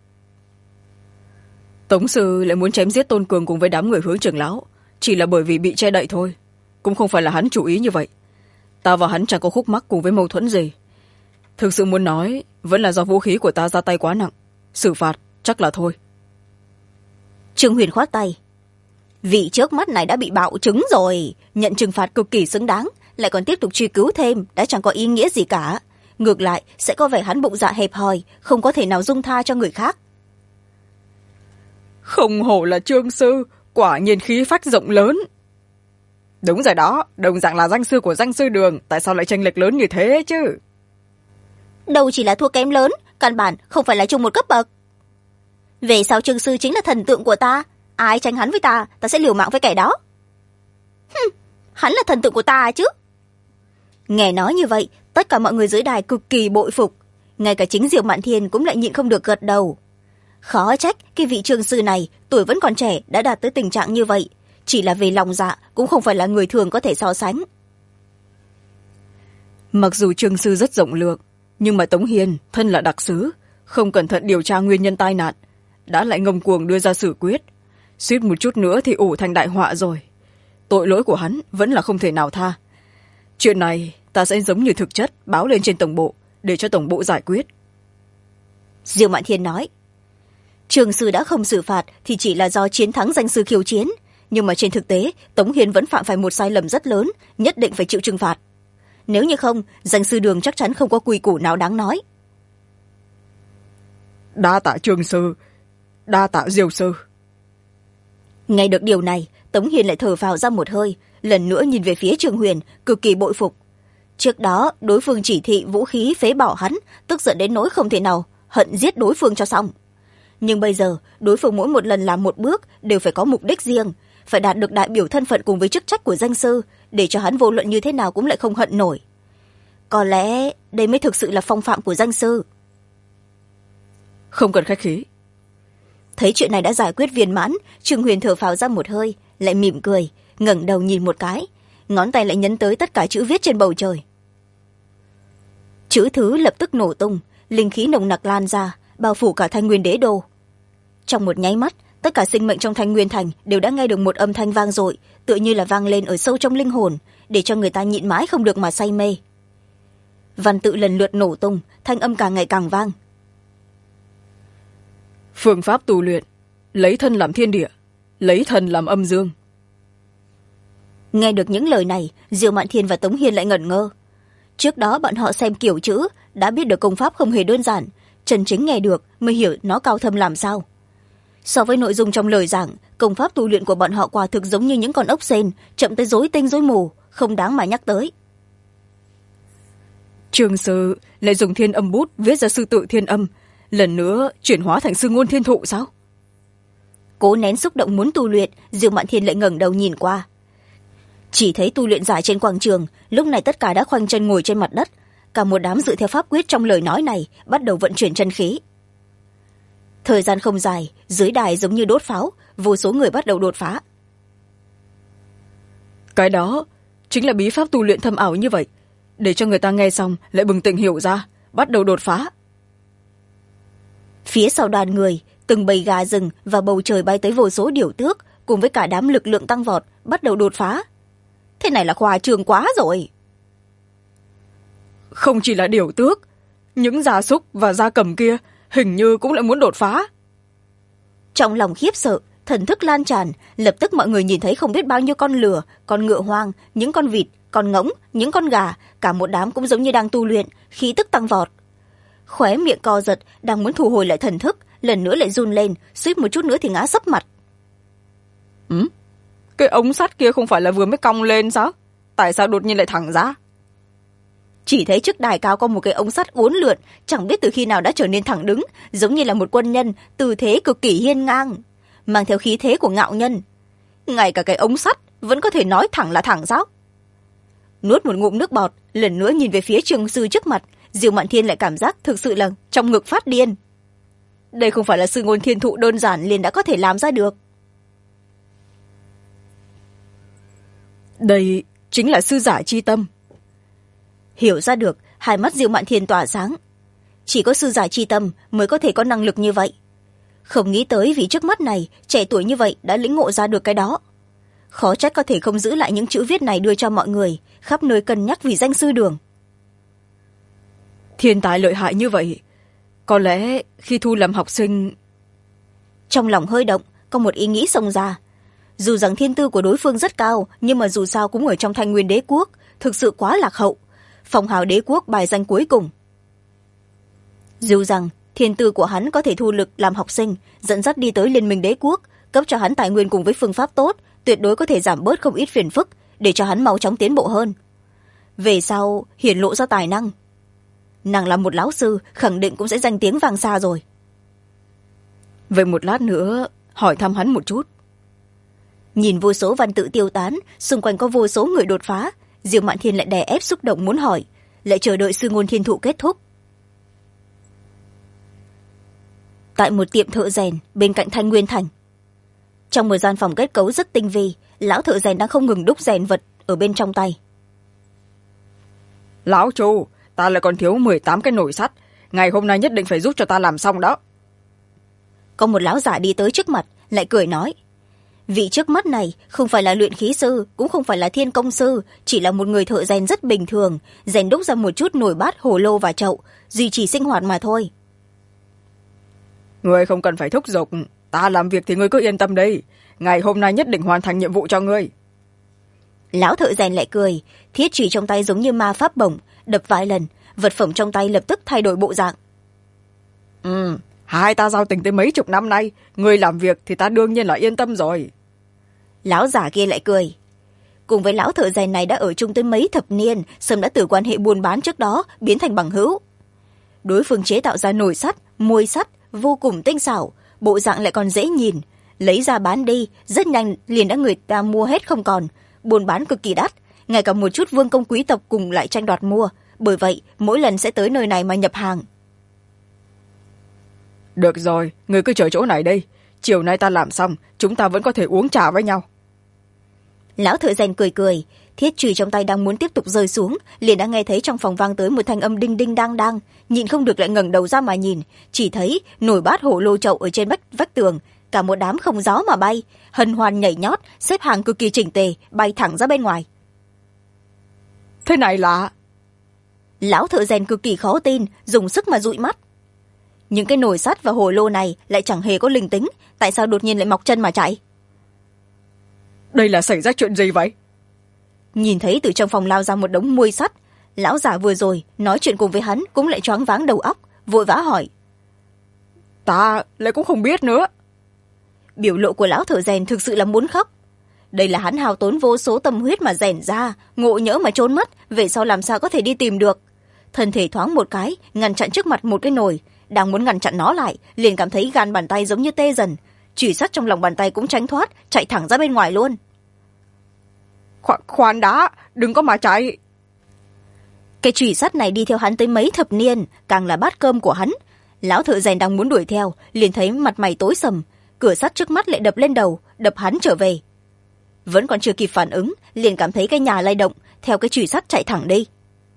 Tống sư lại muốn chém giết Tôn Cường cùng với đám người Hướng trưởng lão, chỉ là bởi vì bị che đậy thôi, cũng không phải là hắn chủ ý như vậy. Ta và hắn chẳng có khúc mắc cùng với mâu thuẫn gì. Thực sự muốn nói, vẫn là do vũ khí của ta ra tay quá nặng, xử phạt chắc là thôi. Trương Huyền khoát tay. Vị trước mắt này đã bị bạo chứng rồi, nhận trừng phạt cực kỳ xứng đáng, lại còn tiếp tục truy cứu thêm đã chẳng có ý nghĩa gì cả. Ngược lại sẽ có vẻ hắn bụng dạ hẹp hòi, không có thể nào dung tha cho người khác. Không hổ là Trương sư, quả nhiên khí phách rộng lớn. Đúng rồi đó, đồng dạng là danh sư của danh sư đường, tại sao lại chênh lệch lớn như thế chứ? Đâu chỉ là thua kém lớn, căn bản không phải là chung một cấp bậc. Về sau Trương sư chính là thần tượng của ta, ai tranh hắn với ta, ta sẽ liều mạng với kẻ đó. Hắn là thần tượng của ta chứ? Nghe nói như vậy, tất cả mọi người dưới đài cực kỳ bội phục, ngay cả chính Diệu Mạn Thiên cũng lại nhịn không được gật đầu. Khó trách cái vị Trương sư này tuổi vẫn còn trẻ đã đạt tới tình trạng như vậy, chỉ là về lòng dạ cũng không phải là người thường có thể so sánh. Mặc dù Trương sư rất rộng lượng, nhưng mà Tống Hiền thân là đặc sứ, không cẩn thận điều tra nguyên nhân tai nạn, đã lại ngông cuồng đưa ra xử quyết, suýt một chút nữa thì ủ thành đại họa rồi. Tội lỗi của hắn vẫn là không thể nào tha. Chuyện này ta sẽ giống như thực chất báo lên trên tổng bộ, để cho tổng bộ giải quyết. Diêu Mạn Thiên nói. Trường sư đã không xử phạt thì chỉ là do chiến thắng danh sư khiêu chiến, nhưng mà trên thực tế Tống Hiền vẫn phạm phải một sai lầm rất lớn, nhất định phải chịu trừng phạt. Nếu như không, danh sư đường chắc chắn không có quy củ nào đáng nói. Đa tạ Trương sư, đa tạ Diêu sư. Nghe được điều này, Tống Hiền lại thở phào ra một hơi, lần nữa nhìn về phía Trương Huyền, cực kỳ bội phục. Trước đó đối phương chỉ thị vũ khí phế bỏ hắn, tức giận đến nỗi không thể nào hận giết đối phương cho xong. Nhưng bây giờ đối phương mỗi một lần làm một bước đều phải có mục đích riêng, phải đạt được đại biểu thân phận cùng với chức trách của danh sư, để cho hắn vô luận như thế nào cũng lại không hận nổi. Có lẽ đây mới thực sự là phong phạm của danh sư. Không cần khách khí. Thấy chuyện này đã giải quyết viên mãn, Trương Huyền thở phào ra một hơi, lại mỉm cười, ngẩng đầu nhìn một cái, ngón tay lại nhấn tới tất cả chữ viết trên bầu trời. Chữ thứ lập tức nổ tung, linh khí nồng nặc lan ra, bao phủ cả Thanh Nguyên đế đô. Trong một nháy mắt, tất cả sinh mệnh trong Thanh Nguyên thành đều đã nghe được một âm thanh vang dội, tựa như là vang lên ở sâu trong linh hồn, để cho người ta nhịn mãi không được mà say mê. Văn tự lần lượt nổ tung, thanh âm càng ngày càng vang. Phương pháp tu luyện, lấy thân làm thiên địa, lấy thần làm âm dương. Nghe được những lời này, Diêu Mạn Thiên và Tống Hiền lại ngẩn ngơ. Trước đó bọn họ xem kiểu chữ đã biết được công pháp không hề đơn giản, chân chính nghe được mới hiểu nó cao thâm làm sao. So với nội dung trong lời giảng, công pháp tu luyện của bọn họ quả thực giống như những con ốc sên, chậm tới rối tinh rối mù, không đáng mà nhắc tới. Trường sư lại dùng thiên âm bút viết ra sư tự thiên âm, lần nữa chuyển hóa thành sư ngôn thiên thụ sao? Cố nén xúc động muốn tu luyện, Diêu Mạn Thiên lại ngẩng đầu nhìn qua. Chỉ thấy tu luyện giả trên quảng trường, lúc này tất cả đã khoanh chân ngồi trên mặt đất, cả một đám dựa theo pháp quyết trong lời nói này bắt đầu vận chuyển chân khí. Thời gian không dài, dưới đài giống như đốt pháo, vô số người bắt đầu đột phá. Cái đó chính là bí pháp tu luyện thâm ảo như vậy, để cho người ta nghe xong lại bừng tỉnh hiểu ra, bắt đầu đột phá. Phía sau đoàn người, từng bầy gà rừng và bầu trời bay tới vô số điểu tước, cùng với cả đám lực lượng tăng vọt bắt đầu đột phá. Thế này là khoa trương quá rồi. Không chỉ là điểu tước, những gia súc và gia cầm kia hình như cũng lại muốn đột phá. Trong lòng khiếp sợ, thần thức lan tràn, lập tức mọi người nhìn thấy không biết bao nhiêu con lừa, con ngựa hoang, những con vịt, con ngỗng, những con gà, cả một đám cũng giống như đang tu luyện, khí tức tăng vọt. Khóe miệng co giật, đang muốn thu hồi lại thần thức, lần nữa lại run lên, suýt một chút nữa thì ngã sấp mặt. Cái ống sắt kia không phải là vừa mới cong lên sao? Tại sao đột nhiên lại thẳng ra? Chỉ thấy trước đài cao có một cái ống sắt uốn lượn, chẳng biết từ khi nào đã trở nên thẳng đứng, giống như là một quân nhân, tư thế cực kỳ hiên ngang, mang theo khí thế của ngạo nhân. Ngay cả cái ống sắt vẫn có thể nói thẳng là thẳng sao? Nuốt một ngụm nước bọt, lần nữa nhìn về phía trường sư trước mặt, Diêu Mạn Thiên lại cảm giác thực sự là trong ngực phát điên. Đây không phải là sư ngôn thiên thụ đơn giản liền đã có thể làm ra được. Đây chính là sư giả chi tâm. Hiểu ra được, hai mắt Diêu Mạn Thiên tỏa sáng. Chỉ có sư giả chi tâm mới có thể có năng lực như vậy. Không nghĩ tới vì trước mắt này, trẻ tuổi như vậy đã lĩnh ngộ ra được cái đó. Khó trách có thể không giữ lại những chữ viết này đưa cho mọi người, khắp nơi cân nhắc vì danh sư đường. Thiên tài lợi hại như vậy, có lẽ khi thu làm học sinh... Trong lòng hơi động, có một ý nghĩ xông ra. Dù rằng thiên tư của đối phương rất cao, nhưng mà dù sao cũng ở trong Thanh Nguyên Đế quốc, thực sự quá lạc hậu. Phong hào đế quốc bài danh cuối cùng. Dù rằng thiên tư của hắn có thể thu lực làm học sinh, dẫn dắt đi tới Liên minh Đế quốc, cấp cho hắn tài nguyên cùng với phương pháp tốt, tuyệt đối có thể giảm bớt không ít phiền phức, để cho hắn mau chóng tiến bộ hơn. Về sau hiển lộ ra tài năng, nàng là một lão sư, khẳng định cũng sẽ danh tiếng vang xa rồi. Vậy một lát nữa hỏi thăm hắn một chút. Nhìn vô số văn tự tiêu tán, xung quanh có vô số người đột phá, Diêu Mạn Thiên lại đè ép xúc động muốn hỏi, lại chờ đợi sư ngôn thiên thụ kết thúc. Tại một tiệm thợ rèn bên cạnh Thanh Nguyên Thành, trong một gian phòng kết cấu rất tinh vi, lão thợ rèn đang không ngừng đúc rèn vật ở bên trong tay. Lão Chu, ta lại còn thiếu 18 cái nồi sắt, ngày hôm nay nhất định phải giúp cho ta làm xong đó. Có một lão giả đi tới trước mặt, lại cười nói, vị trước mắt này không phải là luyện khí sư, cũng không phải là thiên công sư, chỉ là một người thợ rèn rất bình thường, rèn đúc ra một chút nồi bát, hồ lô và chậu, duy trì sinh hoạt mà thôi. Ngươi không cần phải thúc giục, ta làm việc thì ngươi cứ yên tâm đi, ngày hôm nay nhất định hoàn thành nhiệm vụ cho ngươi. Lão thợ rèn lại cười, thiết chùy trong tay giống như ma pháp bổng, đập vài lần, vật phẩm trong tay lập tức thay đổi bộ dạng. Hai ta giao tình tới mấy chục năm nay, ngươi làm việc thì ta đương nhiên là yên tâm rồi. Lão giả kia lại cười. Cùng với lão thợ rèn này đã ở chung tới mấy thập niên, sớm đã từ quan hệ buôn bán trước đó biến thành bằng hữu. Đối phương chế tạo ra nồi sắt, muôi sắt vô cùng tinh xảo, bộ dạng lại còn dễ nhìn, lấy ra bán đi rất nhanh liền đã người ta mua hết không còn, buôn bán cực kỳ đắt, ngay cả một chút vương công quý tộc cùng lại tranh đoạt mua, bởi vậy mỗi lần sẽ tới nơi này mà nhập hàng. Được rồi, ngươi cứ chờ chỗ này đây, chiều nay ta làm xong, chúng ta vẫn có thể uống trà với nhau. Lão thợ rèn cười cười, thiết chùy trong tay đang muốn tiếp tục rơi xuống, liền đã nghe thấy trong phòng vang tới một thanh âm đinh đinh đang đang, nhịn không được lại ngẩng đầu ra mà nhìn, chỉ thấy nồi bát hổ lô chậu ở trên vách tường, cả một đám không gió mà bay, hân hoan nhảy nhót, xếp hàng cực kỳ chỉnh tề, bay thẳng ra bên ngoài. Thế này là... Lão thợ rèn cực kỳ khó tin, dùng sức mà dụi mắt. Những cái nồi sắt và hồ lô này lại chẳng hề có linh tính, tại sao đột nhiên lại mọc chân mà chạy? Đây là xảy ra chuyện gì vậy? Nhìn thấy từ trong phòng lao ra một đống muôi sắt, lão giả vừa rồi nói chuyện cùng với hắn cũng lại choáng váng đầu óc, vội vã hỏi. Ta lại cũng không biết nữa. biểu lộ của lão thợ rèn thực sự là muốn khóc. Đây là hắn hao tốn vô số tâm huyết mà rèn ra, ngộ nhỡ mà trốn mất, về sau làm sao có thể đi tìm được. Thân thể thoáng một cái ngăn chặn trước mặt một cái nồi, đang muốn ngăn chặn nó lại, liền cảm thấy gan bàn tay giống như tê dần, chùy sắt trong lòng bàn tay cũng tránh thoát, chạy thẳng ra bên ngoài luôn. Khoan đã, đừng có mà chạy. Cái chùy sắt này đi theo hắn tới mấy thập niên, càng là bát cơm của hắn. Lão thợ rèn đang muốn đuổi theo, liền thấy mặt mày tối sầm, cửa sắt trước mắt lại đập lên đầu, đập hắn trở về. Vẫn còn chưa kịp phản ứng, liền cảm thấy cái nhà lay động, theo cái chùy sắt chạy thẳng đi.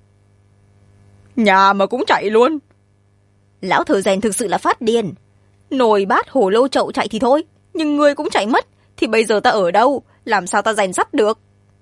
Nhà mà cũng chạy luôn. Lão thợ rèn thực sự là phát điên. Nồi bát hồ lô chậu chạy thì thôi, nhưng ngươi cũng chạy mất, thì bây giờ ta ở đâu, làm sao ta rèn sắt được?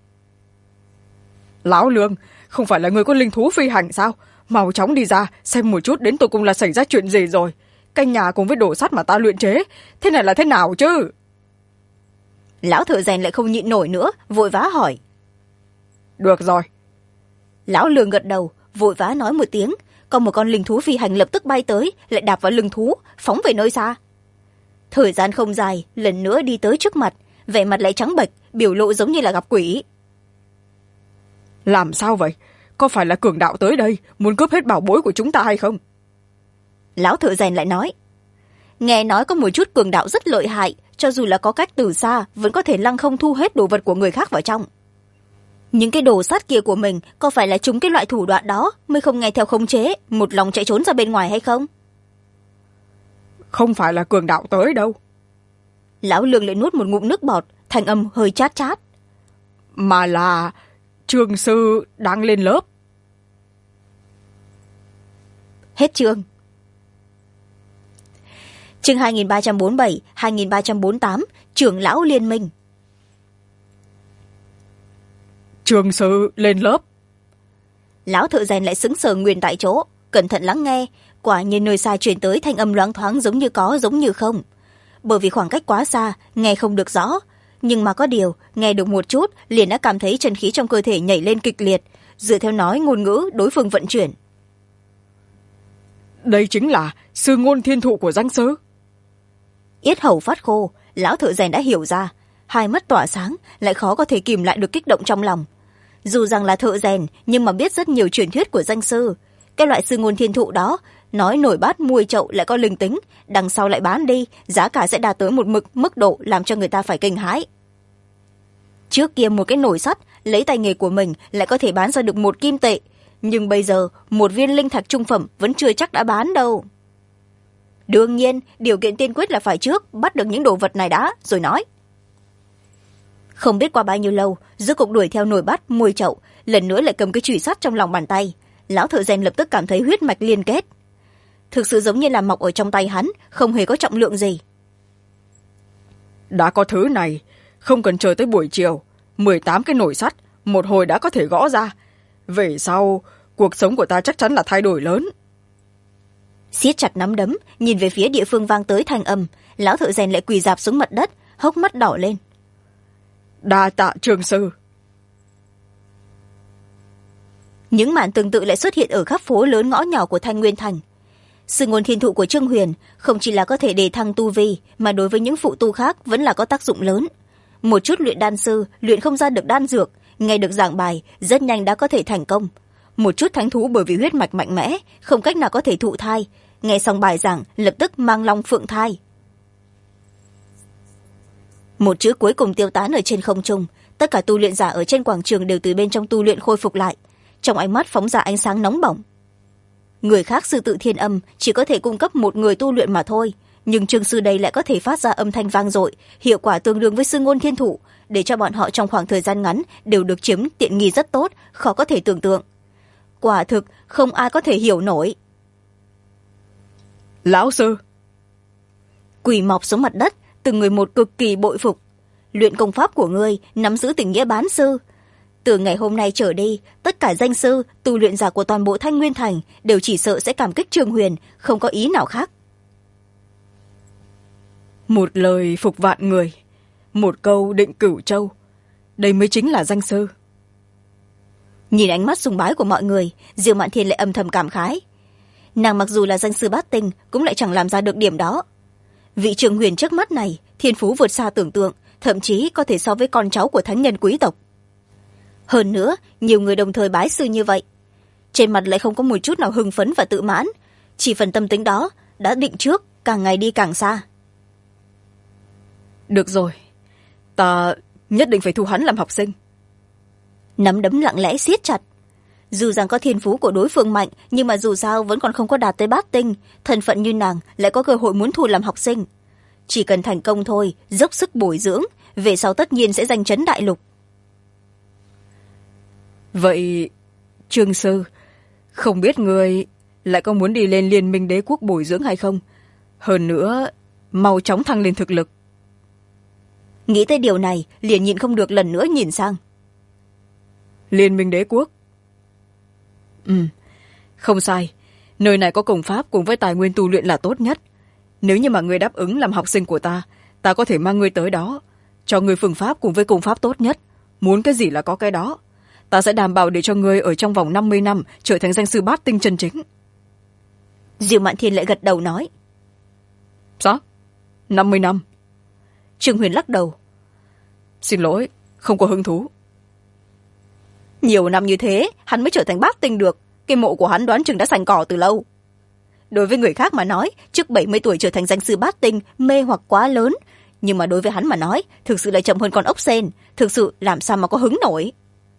Lão Lương, không phải là người có linh thú phi hành sao? Mau chóng đi ra xem một chút đến tột cùng là xảy ra chuyện gì rồi. Căn nhà cùng với đồ sắt mà ta luyện chế, thế này là thế nào chứ? Lão thợ rèn lại không nhịn nổi nữa, vội vã hỏi. Được rồi. Lão Lương gật đầu, vội vã nói một tiếng, còn một con linh thú phi hành lập tức bay tới, lại đạp vào lưng thú, phóng về nơi xa. Thời gian không dài, lần nữa đi tới trước mặt, vẻ mặt lại trắng bệch, biểu lộ giống như là gặp quỷ. Làm sao vậy? Có phải là cường đạo tới đây, muốn cướp hết bảo bối của chúng ta hay không? Lão thợ rèn lại nói. Nghe nói có một chút cường đạo rất lợi hại, cho dù là có cách từ xa, vẫn có thể lăng không thu hết đồ vật của người khác vào trong. Những cái đồ sắt kia của mình có phải là chúng cái loại thủ đoạn đó mới không nghe theo khống chế, một lòng chạy trốn ra bên ngoài hay không? Không phải là cường đạo tới đâu. Lão Lương lại nuốt một ngụm nước bọt, thanh âm hơi chát chát. Mà là trường sư đang lên lớp. Hết chương. Chương 2347, 2348, trưởng lão liên minh. Trường sư lên lớp. Lão thợ rèn lại sững sờ nguyên tại chỗ, cẩn thận lắng nghe, quả nhiên nơi xa truyền tới thanh âm loáng thoáng giống như có giống như không. Bởi vì khoảng cách quá xa, nghe không được rõ, nhưng mà có điều, nghe được một chút, liền đã cảm thấy chân khí trong cơ thể nhảy lên kịch liệt, dựa theo nói ngôn ngữ đối phương vận chuyển. Đây chính là sư ngôn thiên thụ của danh sư. Yết hầu phát khô, lão thợ rèn đã hiểu ra, hai mắt tỏa sáng, lại khó có thể kìm lại được kích động trong lòng. Dù rằng là thợ rèn, nhưng mà biết rất nhiều truyền thuyết của danh sư. Cái loại sư ngôn thiên thụ đó, nói nổi bát muôi chậu lại có linh tính, đằng sau lại bán đi, giá cả sẽ đạt tới một mức độ làm cho người ta phải kinh hãi. Trước kia một cái nồi sắt, lấy tay nghề của mình lại có thể bán ra được 1 kim tệ, nhưng bây giờ một viên linh thạch trung phẩm vẫn chưa chắc đã bán đâu. Đương nhiên, điều kiện tiên quyết là phải trước bắt được những đồ vật này đã, rồi nói. Không biết qua bao nhiêu lâu, rốt cục đuổi theo nồi bát muôi chậu, lần nữa lại cầm cái chùy sắt trong lòng bàn tay. Lão thợ rèn lập tức cảm thấy huyết mạch liên kết. Thực sự giống như là mọc ở trong tay hắn, không hề có trọng lượng gì. Đã có thứ này, không cần chờ tới buổi chiều, 18 cái nồi sắt, một hồi đã có thể gõ ra. Về sau, cuộc sống của ta chắc chắn là thay đổi lớn. Siết chặt nắm đấm, nhìn về phía địa phương vang tới thanh âm, lão thợ rèn lại quỳ rạp xuống mặt đất, hốc mắt đỏ lên. Đa tạ trường sư. Những màn tương tự lại xuất hiện ở khắp phố lớn ngõ nhỏ của Thanh Nguyên Thành. Sư ngôn thiên thụ của Trương Huyền không chỉ là có thể đề thăng tu vi, mà đối với những phụ tu khác vẫn là có tác dụng lớn. Một chút luyện đan sư luyện không ra được đan dược, nghe được giảng bài rất nhanh đã có thể thành công. Một chút thánh thú bởi vì huyết mạch mạnh mẽ không cách nào có thể thụ thai, nghe xong bài giảng lập tức mang long phượng thai. Một chữ cuối cùng tiêu tán ở trên không trung, tất cả tu luyện giả ở trên quảng trường đều từ bên trong tu luyện khôi phục lại, trong ánh mắt phóng ra ánh sáng nóng bỏng. Người khác sư tự thiên âm chỉ có thể cung cấp một người tu luyện mà thôi, nhưng Trương sư đây lại có thể phát ra âm thanh vang dội, hiệu quả tương đương với sư ngôn thiên thụ, để cho bọn họ trong khoảng thời gian ngắn đều được chiếm tiện nghi rất tốt, khó có thể tưởng tượng. Quả thực không ai có thể hiểu nổi. Lão sư. Quỳ mọc xuống mặt đất, từng người một cực kỳ bội phục. Luyện công pháp của ngươi nắm giữ tình nghĩa bán sư. Từ ngày hôm nay trở đi, tất cả danh sư, tu luyện giả của toàn bộ Thanh Nguyên Thành đều chỉ sợ sẽ cảm kích Trương Huyền, không có ý nào khác. Một lời phục vạn người, một câu định cửu châu. Đây mới chính là danh sư. Nhìn ánh mắt sùng bái của mọi người, Diêu Mạn Thiên lại âm thầm cảm khái. Nàng mặc dù là danh sư bát tinh, cũng lại chẳng làm ra được điểm đó. Vị Trương Huyền trước mắt này thiên phú vượt xa tưởng tượng, thậm chí có thể so với con cháu của thánh nhân quý tộc. Hơn nữa, nhiều người đồng thời bái sư như vậy, trên mặt lại không có một chút nào hưng phấn và tự mãn, chỉ phần tâm tính đó đã định trước, càng ngày đi càng xa. Được rồi, ta nhất định phải thu hắn làm học sinh. Nắm đấm lặng lẽ siết chặt. Dù rằng có thiên phú của đối phương mạnh, nhưng mà dù sao vẫn còn không có đạt tới bát tinh, thân phận như nàng lại có cơ hội muốn thu làm học sinh. Chỉ cần thành công thôi, dốc sức bồi dưỡng, về sau tất nhiên sẽ danh chấn đại lục. Vậy Trương sư, không biết người lại có muốn đi lên Liên minh đế quốc bồi dưỡng hay không? Hơn nữa, mau chóng thăng lên thực lực. Nghĩ tới điều này, liền nhịn không được lần nữa nhìn sang. Liên minh đế quốc? Không sai. Nơi này có công pháp cùng với tài nguyên tu luyện là tốt nhất. Nếu như mà ngươi đáp ứng làm học sinh của ta, ta có thể mang ngươi tới đó, cho ngươi phương pháp cùng với công pháp tốt nhất. Muốn cái gì là có cái đó. Ta sẽ đảm bảo để cho ngươi ở trong vòng 50 năm trở thành danh sư bát tinh chân chính. Diệu Mạn Thiên lại gật đầu nói. Sao? 50 năm? Trương Huyền lắc đầu. Xin lỗi, không có hứng thú. Nhiều năm như thế, hắn mới trở thành bát tinh được. Cái mộ của hắn đoán chừng đã sành cỏ từ lâu. Đối với người khác mà nói, trước 70 tuổi trở thành danh sư bát tinh, mê hoặc quá lớn. Nhưng mà đối với hắn mà nói, thực sự lại chậm hơn con ốc sên. Thực sự làm sao mà có hứng nổi.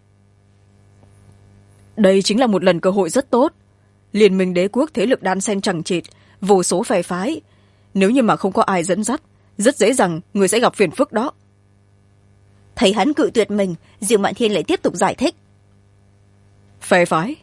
Đây chính là một lần cơ hội rất tốt. Liên minh đế quốc thế lực đan xen chằng chịt, vô số phe phái. Nếu như mà không có ai dẫn dắt, rất dễ dàng người sẽ gặp phiền phức đó. Thấy hắn cự tuyệt mình, Diệu Mạn Thiên lại tiếp tục giải thích. Phe phái?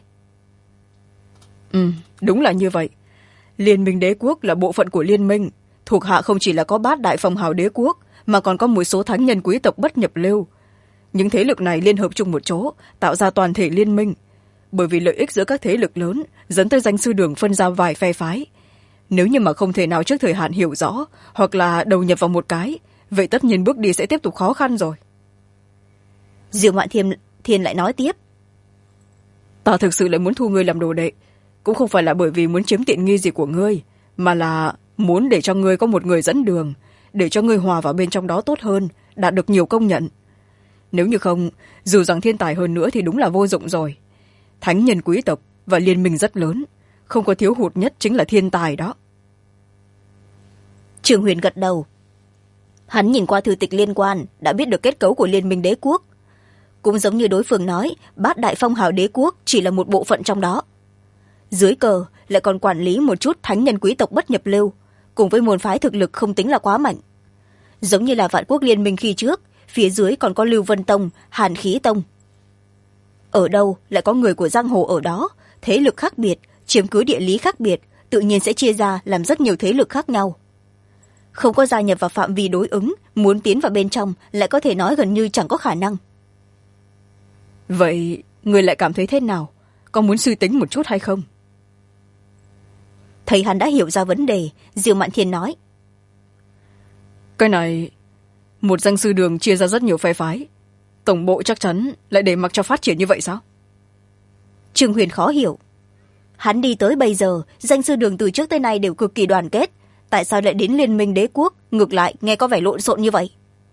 Đúng là như vậy. Liên minh đế quốc là bộ phận của liên minh, thuộc hạ không chỉ là có bát đại phong hào đế quốc, mà còn có một số thánh nhân quý tộc bất nhập lưu. Những thế lực này liên hợp chung một chỗ, tạo ra toàn thể liên minh. Bởi vì lợi ích giữa các thế lực lớn dẫn tới danh sư đường phân ra vài phe phái. Nếu như mà không thể nào trước thời hạn hiểu rõ, hoặc là đầu nhập vào một cái, vậy tất nhiên bước đi sẽ tiếp tục khó khăn rồi. Diệu Mạn Thiên lại nói tiếp. Ta thực sự lại muốn thu ngươi làm đồ đệ, cũng không phải là bởi vì muốn chiếm tiện nghi gì của ngươi, mà là muốn để cho ngươi có một người dẫn đường, để cho ngươi hòa vào bên trong đó tốt hơn, đạt được nhiều công nhận. Nếu như không, dù rằng thiên tài hơn nữa thì đúng là vô dụng rồi. Thánh nhân quý tộc và liên minh rất lớn, không có thiếu hụt nhất chính là thiên tài đó. Trương Huyền gật đầu. Hắn nhìn qua thư tịch liên quan, đã biết được kết cấu của liên minh đế quốc. Cũng giống như đối phương nói, bát đại phong hào đế quốc chỉ là một bộ phận trong đó. Dưới cờ lại còn quản lý một chút thánh nhân quý tộc bất nhập lưu, cùng với môn phái thực lực không tính là quá mạnh. Giống như là Vạn Quốc liên minh khi trước, phía dưới còn có Lưu Vân Tông, Hàn Khí Tông. Ở đâu lại có người của giang hồ ở đó, thế lực khác biệt, chiếm cứ địa lý khác biệt, tự nhiên sẽ chia ra làm rất nhiều thế lực khác nhau. Không có gia nhập vào phạm vi đối ứng, muốn tiến vào bên trong lại có thể nói gần như chẳng có khả năng. Vậy người lại cảm thấy thế nào? Có muốn suy tính một chút hay không? Thấy hắn đã hiểu ra vấn đề, Diệu Mạn Thiên nói. Cái này, một danh sư đường chia ra rất nhiều phe phái. Tổng bộ chắc chắn lại để mặc cho phát triển như vậy sao? Trương Huyền khó hiểu. Hắn đi tới bây giờ, danh sư đường từ trước tới nay đều cực kỳ đoàn kết. Tại sao lại đến liên minh đế quốc, ngược lại nghe có vẻ lộn xộn như vậy?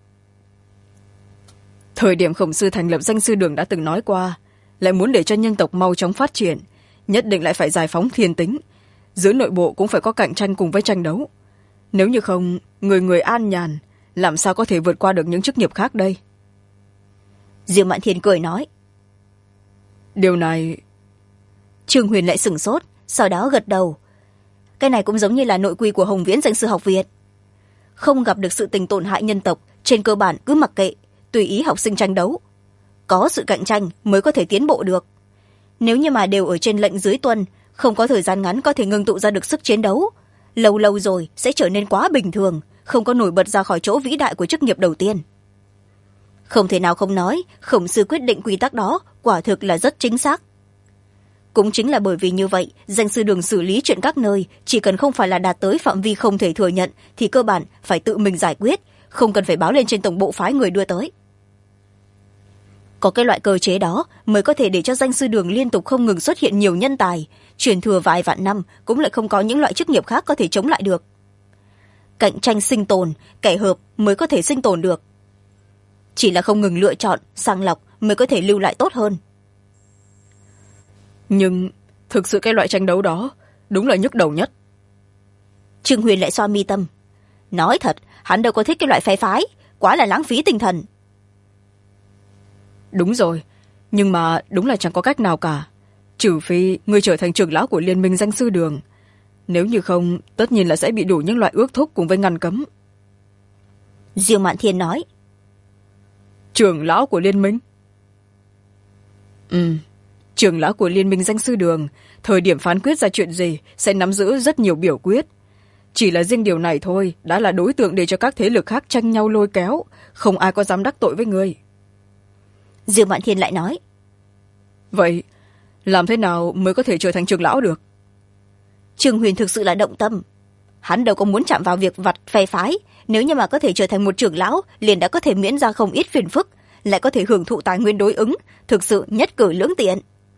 Thời điểm Khổng Sư thành lập danh sư đường đã từng nói qua, lại muốn để cho nhân tộc mau chóng phát triển, nhất định lại phải giải phóng thiên tính. Giữa nội bộ cũng phải có cạnh tranh cùng với tranh đấu. Nếu như không, người người an nhàn, làm sao có thể vượt qua được những chức nghiệp khác đây? Diệu Mạn Thiên cười nói. Điều này... Trương Huyền lại sửng sốt, sau đó gật đầu. Cái này cũng giống như là nội quy của Hồng Viễn danh sư học viện. Không gặp được sự tình tổn hại nhân tộc, trên cơ bản cứ mặc kệ, tùy ý học sinh tranh đấu. Có sự cạnh tranh mới có thể tiến bộ được. Nếu như mà đều ở trên lệnh dưới tuân, không có thời gian ngắn có thể ngưng tụ ra được sức chiến đấu. Lâu lâu rồi sẽ trở nên quá bình thường, không có nổi bật ra khỏi chỗ vĩ đại của chức nghiệp đầu tiên. Không thể nào không nói, Khổng Sư quyết định quy tắc đó quả thực là rất chính xác. Cũng chính là bởi vì như vậy, danh sư đường xử lý chuyện các nơi, chỉ cần không phải là đạt tới phạm vi không thể thừa nhận, thì cơ bản phải tự mình giải quyết, không cần phải báo lên trên tổng bộ phái người đưa tới. Có cái loại cơ chế đó mới có thể để cho danh sư đường liên tục không ngừng xuất hiện nhiều nhân tài, truyền thừa vài vạn năm cũng lại không có những loại chức nghiệp khác có thể chống lại được. cạnh tranh sinh tồn, kẻ hợp mới có thể sinh tồn được. Chỉ là không ngừng lựa chọn sàng lọc mới có thể lưu lại tốt hơn. Nhưng thực sự cái loại tranh đấu đó đúng là nhức đầu nhất. Trương Huyền lại xoa mi tâm. Nói thật, hắn đâu có thích cái loại phe phái, quá là lãng phí tinh thần. Đúng rồi, nhưng mà đúng là chẳng có cách nào cả, trừ phi người trở thành trưởng lão của liên minh danh sư đường. Nếu như không, tất nhiên là sẽ bị đủ những loại ước thúc cùng với ngăn cấm. Diêu Mạn Thiên nói. Trưởng lão của liên minh? Trưởng lão của liên minh danh sư đường, thời điểm phán quyết ra chuyện gì sẽ nắm giữ rất nhiều biểu quyết. Chỉ là riêng điều này thôi đã là đối tượng để cho các thế lực khác tranh nhau lôi kéo, không ai có dám đắc tội với người. Diêu Mạn Thiên lại nói. Vậy làm thế nào mới có thể trở thành trưởng lão được? Trương Huyền thực sự là động tâm. Hắn đâu có muốn chạm vào việc vặt phe phái, nếu như mà có thể trở thành một trưởng lão liền đã có thể miễn ra không ít phiền phức, lại có thể hưởng thụ tài nguyên đối ứng, thực sự nhất cử lưỡng tiện.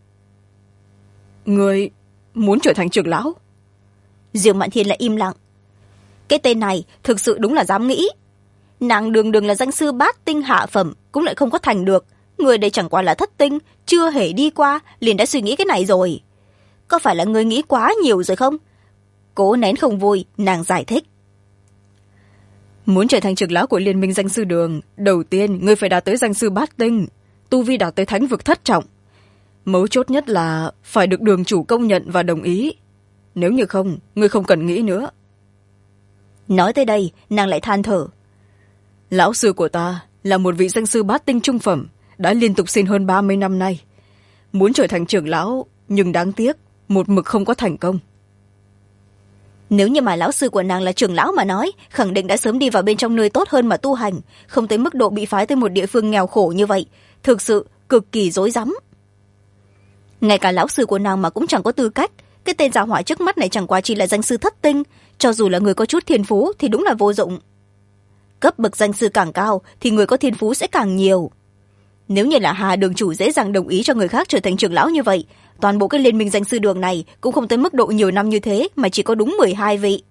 Người muốn trở thành trưởng lão? Diêu Mạn Thiên lại im lặng. Cái tên này thực sự đúng là dám nghĩ. Nàng đường đường là danh sư bát tinh hạ phẩm cũng lại không có thành được, người đây chẳng qua là thất tinh, chưa hề đi qua liền đã suy nghĩ cái này rồi. Có phải là người nghĩ quá nhiều rồi không? Cố nén không vui, nàng giải thích. Muốn trở thành trưởng lão của liên minh danh sư đường, đầu tiên ngươi phải đạt tới danh sư bát tinh, tu vi đạt tới thánh vực thất trọng. Mấu chốt nhất là phải được đường chủ công nhận và đồng ý. Nếu như không, ngươi không cần nghĩ nữa. Nói tới đây, nàng lại than thở. Lão sư của ta là một vị danh sư bát tinh trung phẩm, đã liên tục xin hơn 30 năm nay. Muốn trở thành trưởng lão, nhưng đáng tiếc, một mực không có thành công. Nếu như mà lão sư của nàng là trưởng lão mà nói, khẳng định đã sớm đi vào bên trong nơi tốt hơn mà tu hành, không tới mức độ bị phái tới một địa phương nghèo khổ như vậy. Thực sự cực kỳ rối rắm. Ngay cả lão sư của nàng mà cũng chẳng có tư cách. Cái tên giả hỏa trước mắt này chẳng qua chỉ là danh sư thất tinh, cho dù là người có chút thiên phú thì đúng là vô dụng. Cấp bậc danh sư càng cao thì người có thiên phú sẽ càng nhiều. Nếu như là Hà đường chủ dễ dàng đồng ý cho người khác trở thành trưởng lão như vậy, toàn bộ cái liên minh danh sư đường này cũng không tới mức độ nhiều năm như thế, mà chỉ có đúng 12 vị.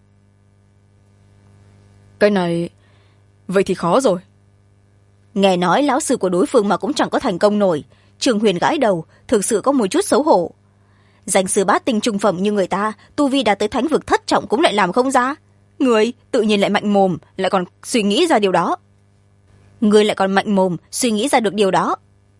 Cái này vậy thì khó rồi. Nghe nói lão sư của đối phương mà cũng chẳng có thành công nổi. Trương Huyền gãi đầu, thực sự có một chút xấu hổ. Danh sư bát tinh trung phẩm như người ta, tu vi đạt tới thánh vực thất trọng cũng lại làm không ra. Người tự nhiên lại mạnh mồm, lại còn suy nghĩ ra điều đó. Người lại còn mạnh mồm, suy nghĩ ra được điều đó.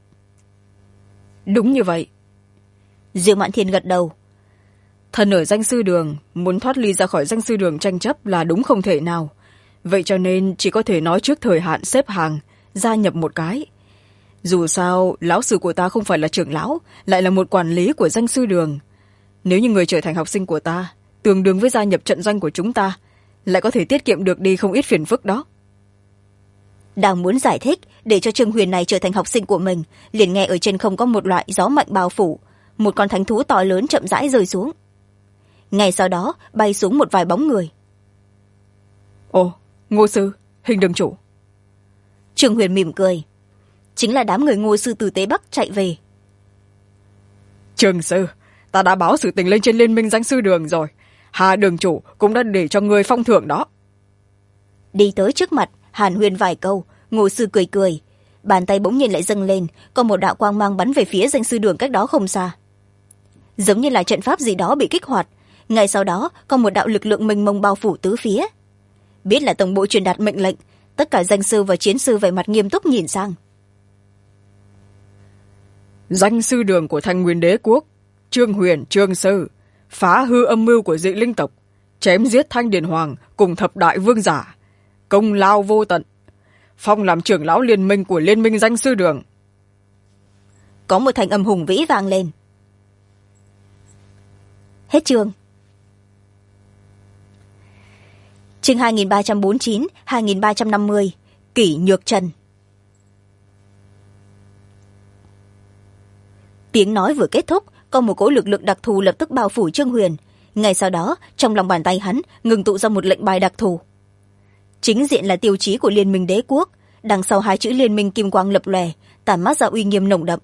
Đúng như vậy. Diêu Mạn Thiên gật đầu. Thân ở danh sư đường, muốn thoát ly ra khỏi danh sư đường tranh chấp là đúng không thể nào. Vậy cho nên chỉ có thể nói trước thời hạn xếp hàng, gia nhập một cái. Dù sao, lão sư của ta không phải là trưởng lão, lại là một quản lý của danh sư đường. Nếu như người trở thành học sinh của ta, tương đương với gia nhập trận doanh của chúng ta, lại có thể tiết kiệm được đi không ít phiền phức đó. Đang muốn giải thích để cho Trương Huyền này trở thành học sinh của mình, liền nghe ở trên không có một loại gió mạnh bao phủ, một con thánh thú to lớn chậm rãi rơi xuống. Ngay sau đó bay xuống một vài bóng người. Ồ, Ngô sư, Hình đường chủ. Trương Huyền mỉm cười. Chính là đám người Ngô sư từ Tế Bắc chạy về. Trương sư, ta đã báo sự tình lên trên liên minh danh sư đường rồi. Hà đường chủ cũng đã để cho người phong thưởng đó. Đi tới trước mặt, hàn huyên vài câu, Ngô sư cười cười. Bàn tay bỗng nhiên lại dâng lên, có một đạo quang mang bắn về phía danh sư đường cách đó không xa. Giống như là trận pháp gì đó bị kích hoạt. Ngay sau đó có một đạo lực lượng mênh mông bao phủ tứ phía. Biết là tổng bộ truyền đạt mệnh lệnh, tất cả danh sư và chiến sư vẻ mặt nghiêm túc nhìn sang. Danh sư đường của Thanh Nguyên Đế quốc, Trương Huyền, Trương sư, phá hư âm mưu của dị linh tộc, chém giết Thanh Điền Hoàng cùng thập đại vương giả, công lao vô tận, phong làm trưởng lão liên minh của liên minh danh sư đường. Có một thanh âm hùng vĩ vang lên. Hết chương. Chương 2349, 2350, Kỷ Nhược Trần. Tiếng nói vừa kết thúc, có một cỗ lực lượng đặc thù lập tức bao phủ Trương Huyền. Ngay sau đó, trong lòng bàn tay hắn ngừng tụ ra một lệnh bài đặc thù. Chính diện là tiêu chí của Liên minh Đế quốc, đằng sau hai chữ Liên minh kim quang lập lòe, tản mát ra uy nghiêm nồng đậm.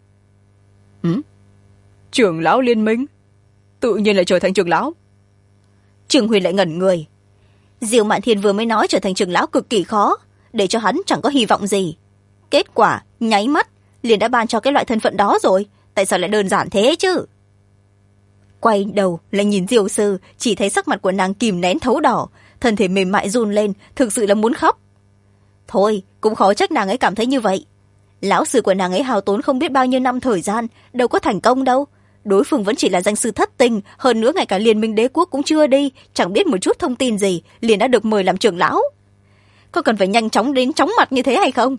Trưởng lão liên minh? Tự nhiên lại trở thành trưởng lão? Trương Huyền lại ngẩn người. Diêu Mạn Thiên vừa mới nói trở thành trưởng lão cực kỳ khó, để cho hắn chẳng có hy vọng gì. Kết quả nháy mắt liền đã ban cho cái loại thân phận đó rồi, tại sao lại đơn giản thế chứ? Quay đầu lại nhìn Diêu sư, chỉ thấy sắc mặt của nàng kìm nén thấu đỏ, thân thể mềm mại run lên, thực sự là muốn khóc. Thôi cũng khó trách nàng ấy cảm thấy như vậy. Lão sư của nàng ấy hao tốn không biết bao nhiêu năm thời gian, đâu có thành công đâu. Đối phương vẫn chỉ là danh sư thất tình, hơn nữa ngay cả liên minh đế quốc cũng chưa đi, chẳng biết một chút thông tin gì liền đã được mời làm trưởng lão. Có cần phải nhanh chóng đến chóng mặt như thế hay không?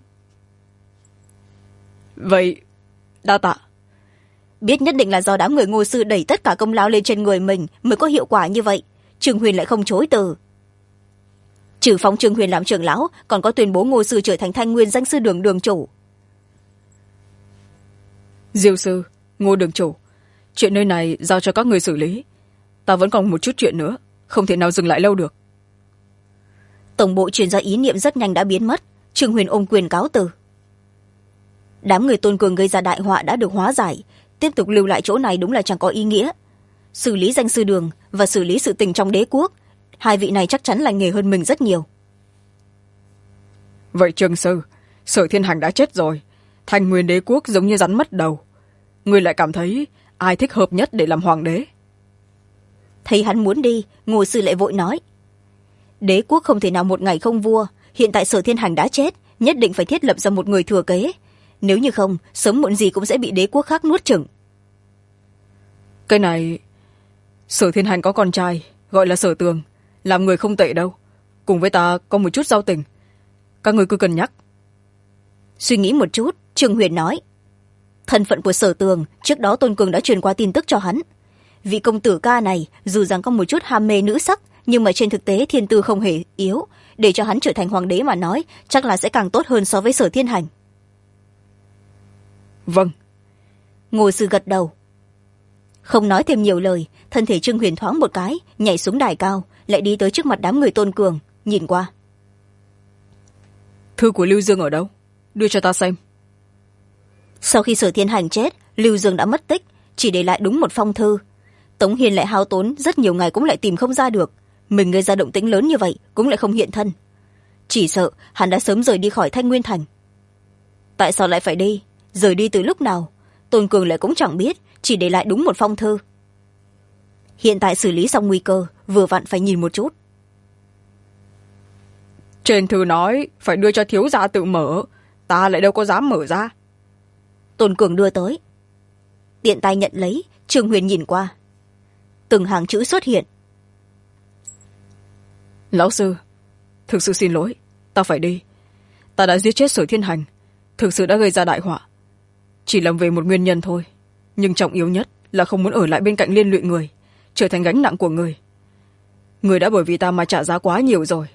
Vậy đa tạ. Biết nhất định là do đám người Ngô sư đẩy tất cả công lao lên trên người mình mới có hiệu quả như vậy. Trương Huyền lại không chối từ. Trừ phong Trương Huyền làm trưởng lão, còn có tuyên bố Ngô sư trở thành Thanh Nguyên danh sư đường đường chủ. Diêu sư, Ngô đường chủ, chuyện nơi này giao cho các người xử lý. Ta vẫn còn một chút chuyện nữa, không thể nào dừng lại lâu được. Tổng bộ truyền ra ý niệm rất nhanh đã biến mất. Trương Huyền ôm quyền cáo từ. Đám người Tôn Cường gây ra đại họa đã được hóa giải, tiếp tục lưu lại chỗ này đúng là chẳng có ý nghĩa. Xử lý danh sư đường và xử lý sự tình trong đế quốc, hai vị này chắc chắn lành nghề hơn mình rất nhiều. Vậy Trương sư, Sở Thiên Hành đã chết rồi, Thanh Nguyên đế quốc giống như rắn mất đầu, người lại cảm thấy ai thích hợp nhất để làm hoàng đế? Thấy hắn muốn đi, Ngô sư lại vội nói, đế quốc không thể nào một ngày không vua, hiện tại Sở Thiên Hành đã chết, nhất định phải thiết lập ra một người thừa kế, nếu như không sớm muộn gì cũng sẽ bị đế quốc khác nuốt chửng. Cái này, Sở Thiên Hành có con trai gọi là Sở Tường, làm người không tệ đâu, cùng với ta có một chút giao tình, các người cứ cân nhắc. Suy nghĩ một chút, Trương Huyền nói, thân phận của Sở Tường trước đó Tôn Cường đã truyền qua tin tức cho hắn. Vị công tử ca này dù rằng có một chút ham mê nữ sắc, nhưng mà trên thực tế thiên tư không hề yếu, để cho hắn trở thành hoàng đế mà nói chắc là sẽ càng tốt hơn so với Sở Thiên Hành. Vâng. Ngô sư gật đầu. Không nói thêm nhiều lời, thân thể Trương Huyền thoáng một cái nhảy xuống đài cao, lại đi tới trước mặt đám người Tôn Cường, nhìn qua. Thư của Lưu Dương ở đâu? Đưa cho ta xem. Sau khi Sở Thiên Hành chết, Lưu Dương đã mất tích, chỉ để lại đúng một phong thư. Tống Hiền lại hao tốn rất nhiều ngày cũng lại tìm không ra được, mình gây ra động tĩnh lớn như vậy cũng lại không hiện thân. Chỉ sợ hắn đã sớm rời đi khỏi Thanh Nguyên Thành. Tại sao lại phải đi? Rời đi từ lúc nào? Tôn Cường lại cũng chẳng biết, chỉ để lại đúng một phong thư. Hiện tại xử lý xong nguy cơ, vừa vặn phải nhìn một chút. Trên thư nói phải đưa cho thiếu gia tự mở, ta lại đâu có dám mở ra. Tôn Cường đưa tới. Tiện tay nhận lấy, Trương Huyền nhìn qua. Từng hàng chữ xuất hiện. Lão sư, thực sự xin lỗi, ta phải đi. Ta đã giết chết Sở Thiên Hành, thực sự đã gây ra đại họa. Chỉ làm về một nguyên nhân thôi, nhưng trọng yếu nhất là không muốn ở lại bên cạnh liên lụy người, trở thành gánh nặng của người. Người đã bởi vì ta mà trả giá quá nhiều rồi.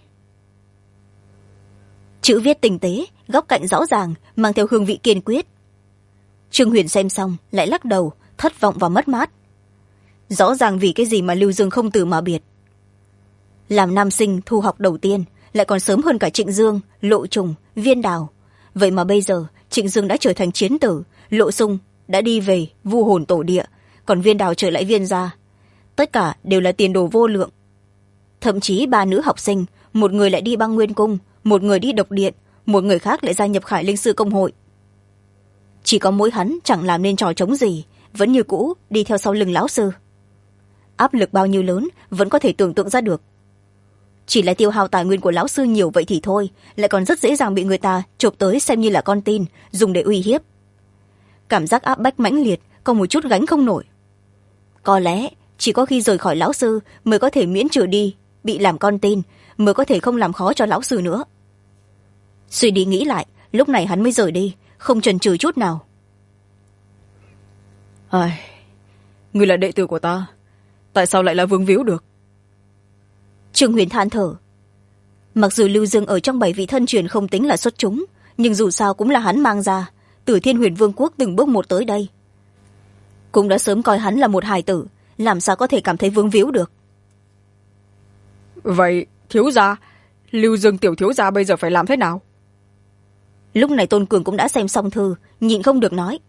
Chữ viết tinh tế, góc cạnh rõ ràng, mang theo hương vị kiên quyết. Trương Huyền xem xong lại lắc đầu, thất vọng và mất mát. Rõ ràng vì cái gì mà Lưu Dương không từ mà biệt. Làm nam sinh thu học đầu tiên lại còn sớm hơn cả Trịnh Dương, Lộ Trùng, Viên Đào. Vậy mà bây giờ Trịnh Dương đã trở thành chiến tử, Lộ Sung đã đi về vu hồn tổ địa, còn Viên Đào trở lại Viên gia. Tất cả đều là tiền đồ vô lượng. Thậm chí ba nữ học sinh, một người lại đi Băng Nguyên Cung, một người đi Độc Điện, một người khác lại gia nhập Khải Linh Sư Công hội. Chỉ có mỗi hắn chẳng làm nên trò trống gì, vẫn như cũ đi theo sau lưng lão sư. Áp lực bao nhiêu lớn vẫn có thể tưởng tượng ra được. Chỉ là tiêu hao tài nguyên của lão sư nhiều vậy thì thôi, lại còn rất dễ dàng bị người ta chộp tới xem như là con tin, dùng để uy hiếp. Cảm giác áp bách mãnh liệt, còn một chút gánh không nổi. Có lẽ chỉ có khi rời khỏi lão sư mới có thể miễn trừ đi bị làm con tin, mới có thể không làm khó cho lão sư nữa. Suy đi nghĩ lại, lúc này hắn mới rời đi, không chần chừ chút nào. Người là đệ tử của ta, tại sao lại là vướng víu được? Trương Huyền than thở. Mặc dù Lưu Dương ở trong 7 vị thân truyền không tính là xuất chúng, nhưng dù sao cũng là hắn mang ra, từ Thiên Huyền Vương quốc từng bước một tới đây. Cũng đã sớm coi hắn là một hài tử, làm sao có thể cảm thấy vướng víu được. Vậy thiếu gia, Lưu Dương tiểu thiếu gia bây giờ phải làm thế nào? Lúc này Tôn Cường cũng đã xem xong thư, nhịn không được nói.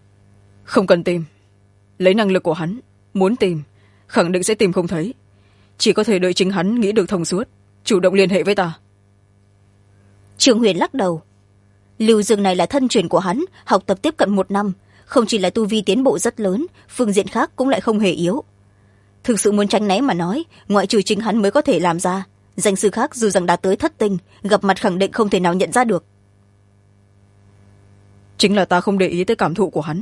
Không cần tìm, lấy năng lực của hắn, muốn tìm khẳng định sẽ tìm không thấy. chỉ có thể đợi chính hắn nghĩ được thông suốt chủ động liên hệ với ta. Trương Huyền lắc đầu. Lưu Dương này là thân truyền của hắn, học tập tiếp cận 1 năm, không chỉ là tu vi tiến bộ rất lớn, phương diện khác cũng lại không hề yếu. Thực sự muốn tránh né mà nói, ngoại trừ chính hắn mới có thể làm ra, danh sư khác dù rằng đã tới thất tinh, gặp mặt khẳng định không thể nào nhận ra được. Chính là ta không để ý tới cảm thụ của hắn.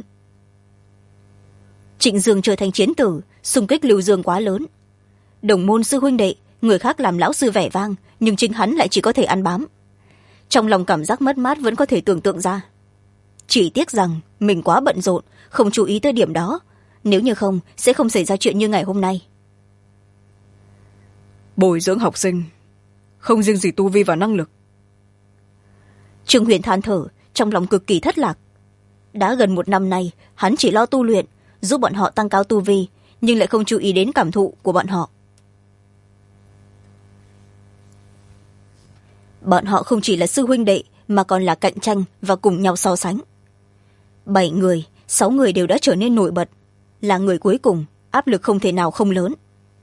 Trịnh Dương trở thành chiến tử, xung kích Lưu Dương quá lớn. Đồng môn sư huynh đệ, người khác làm lão sư vẻ vang, nhưng chính hắn lại chỉ có thể ăn bám. Trong lòng cảm giác mất mát vẫn có thể tưởng tượng ra. Chỉ tiếc rằng mình quá bận rộn, không chú ý tới điểm đó, nếu như không sẽ không xảy ra chuyện như ngày hôm nay. Bồi dưỡng học sinh không riêng gì tu vi và năng lực. Trương Huyền than thở, trong lòng cực kỳ thất lạc. Đã gần 1 năm nay hắn chỉ lo tu luyện, giúp bọn họ tăng cao tu vi, nhưng lại không chú ý đến cảm thụ của bọn họ. Bọn họ không chỉ là sư huynh đệ mà còn là cạnh tranh và cùng nhau so sánh. 7 người, 6 người đều đã trở nên nổi bật, là người cuối cùng, áp lực không thể nào không lớn.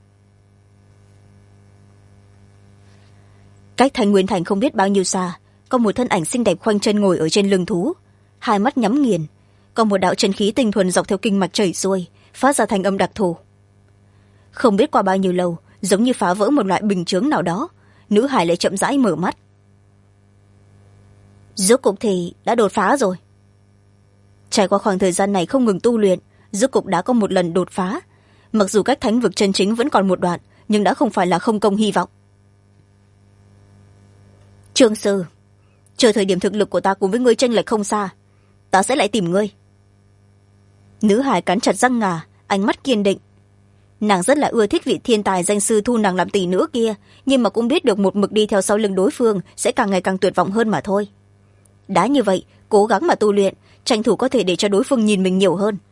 Cách Thanh Nguyên Thành không biết bao nhiêu xa, có một thân ảnh xinh đẹp khoanh chân ngồi ở trên lưng thú, hai mắt nhắm nghiền, có một đạo chân khí tinh thuần dọc theo kinh mạch chảy xuôi, phát ra thanh âm đặc thù. Không biết qua bao nhiêu lâu, giống như phá vỡ một loại bình chướng nào đó, nữ hải lại chậm rãi mở mắt. Rốt cục thì đã đột phá rồi. Trải qua khoảng thời gian này không ngừng tu luyện, rốt cục đã có một lần đột phá. Mặc dù cách thánh vực chân chính vẫn còn một đoạn, nhưng đã không phải là không công hy vọng. Trương sư, chờ thời điểm thực lực của ta cùng với ngươi chênh lệch không xa, ta sẽ lại tìm ngươi. Nữ hải cắn chặt răng ngà, ánh mắt kiên định. Nàng rất là ưa thích vị thiên tài danh sư thu nàng làm tỷ nữ kia, nhưng mà cũng biết được một mực đi theo sau lưng đối phương sẽ càng ngày càng tuyệt vọng hơn mà thôi. Đã như vậy, cố gắng mà tu luyện, tranh thủ có thể để cho đối phương nhìn mình nhiều hơn.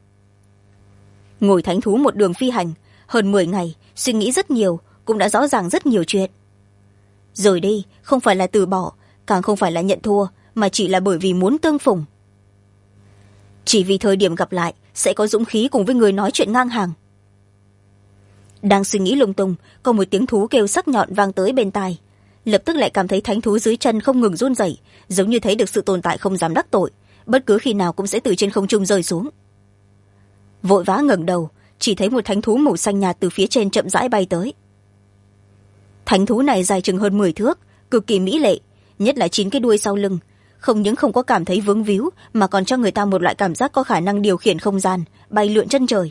Ngồi thánh thú một đường phi hành hơn 10 ngày, suy nghĩ rất nhiều, cũng đã rõ ràng rất nhiều chuyện. Rồi đi không phải là từ bỏ, càng không phải là nhận thua, mà chỉ là bởi vì muốn tương phùng. Chỉ vì thời điểm gặp lại sẽ có dũng khí cùng với người nói chuyện ngang hàng. Đang suy nghĩ lung tung, có một tiếng thú kêu sắc nhọn vang tới bên tai, lập tức lại cảm thấy thánh thú dưới chân không ngừng run rẩy, giống như thấy được sự tồn tại không dám đắc tội, bất cứ khi nào cũng sẽ từ trên không trung rơi xuống. Vội vã ngẩng đầu, chỉ thấy một thánh thú màu xanh nhạt từ phía trên chậm rãi bay tới. Thánh thú này dài chừng hơn 10 thước, cực kỳ mỹ lệ, nhất là 9 cái đuôi sau lưng, không những không có cảm thấy vướng víu mà còn cho người ta một loại cảm giác có khả năng điều khiển không gian, bay lượn chân trời.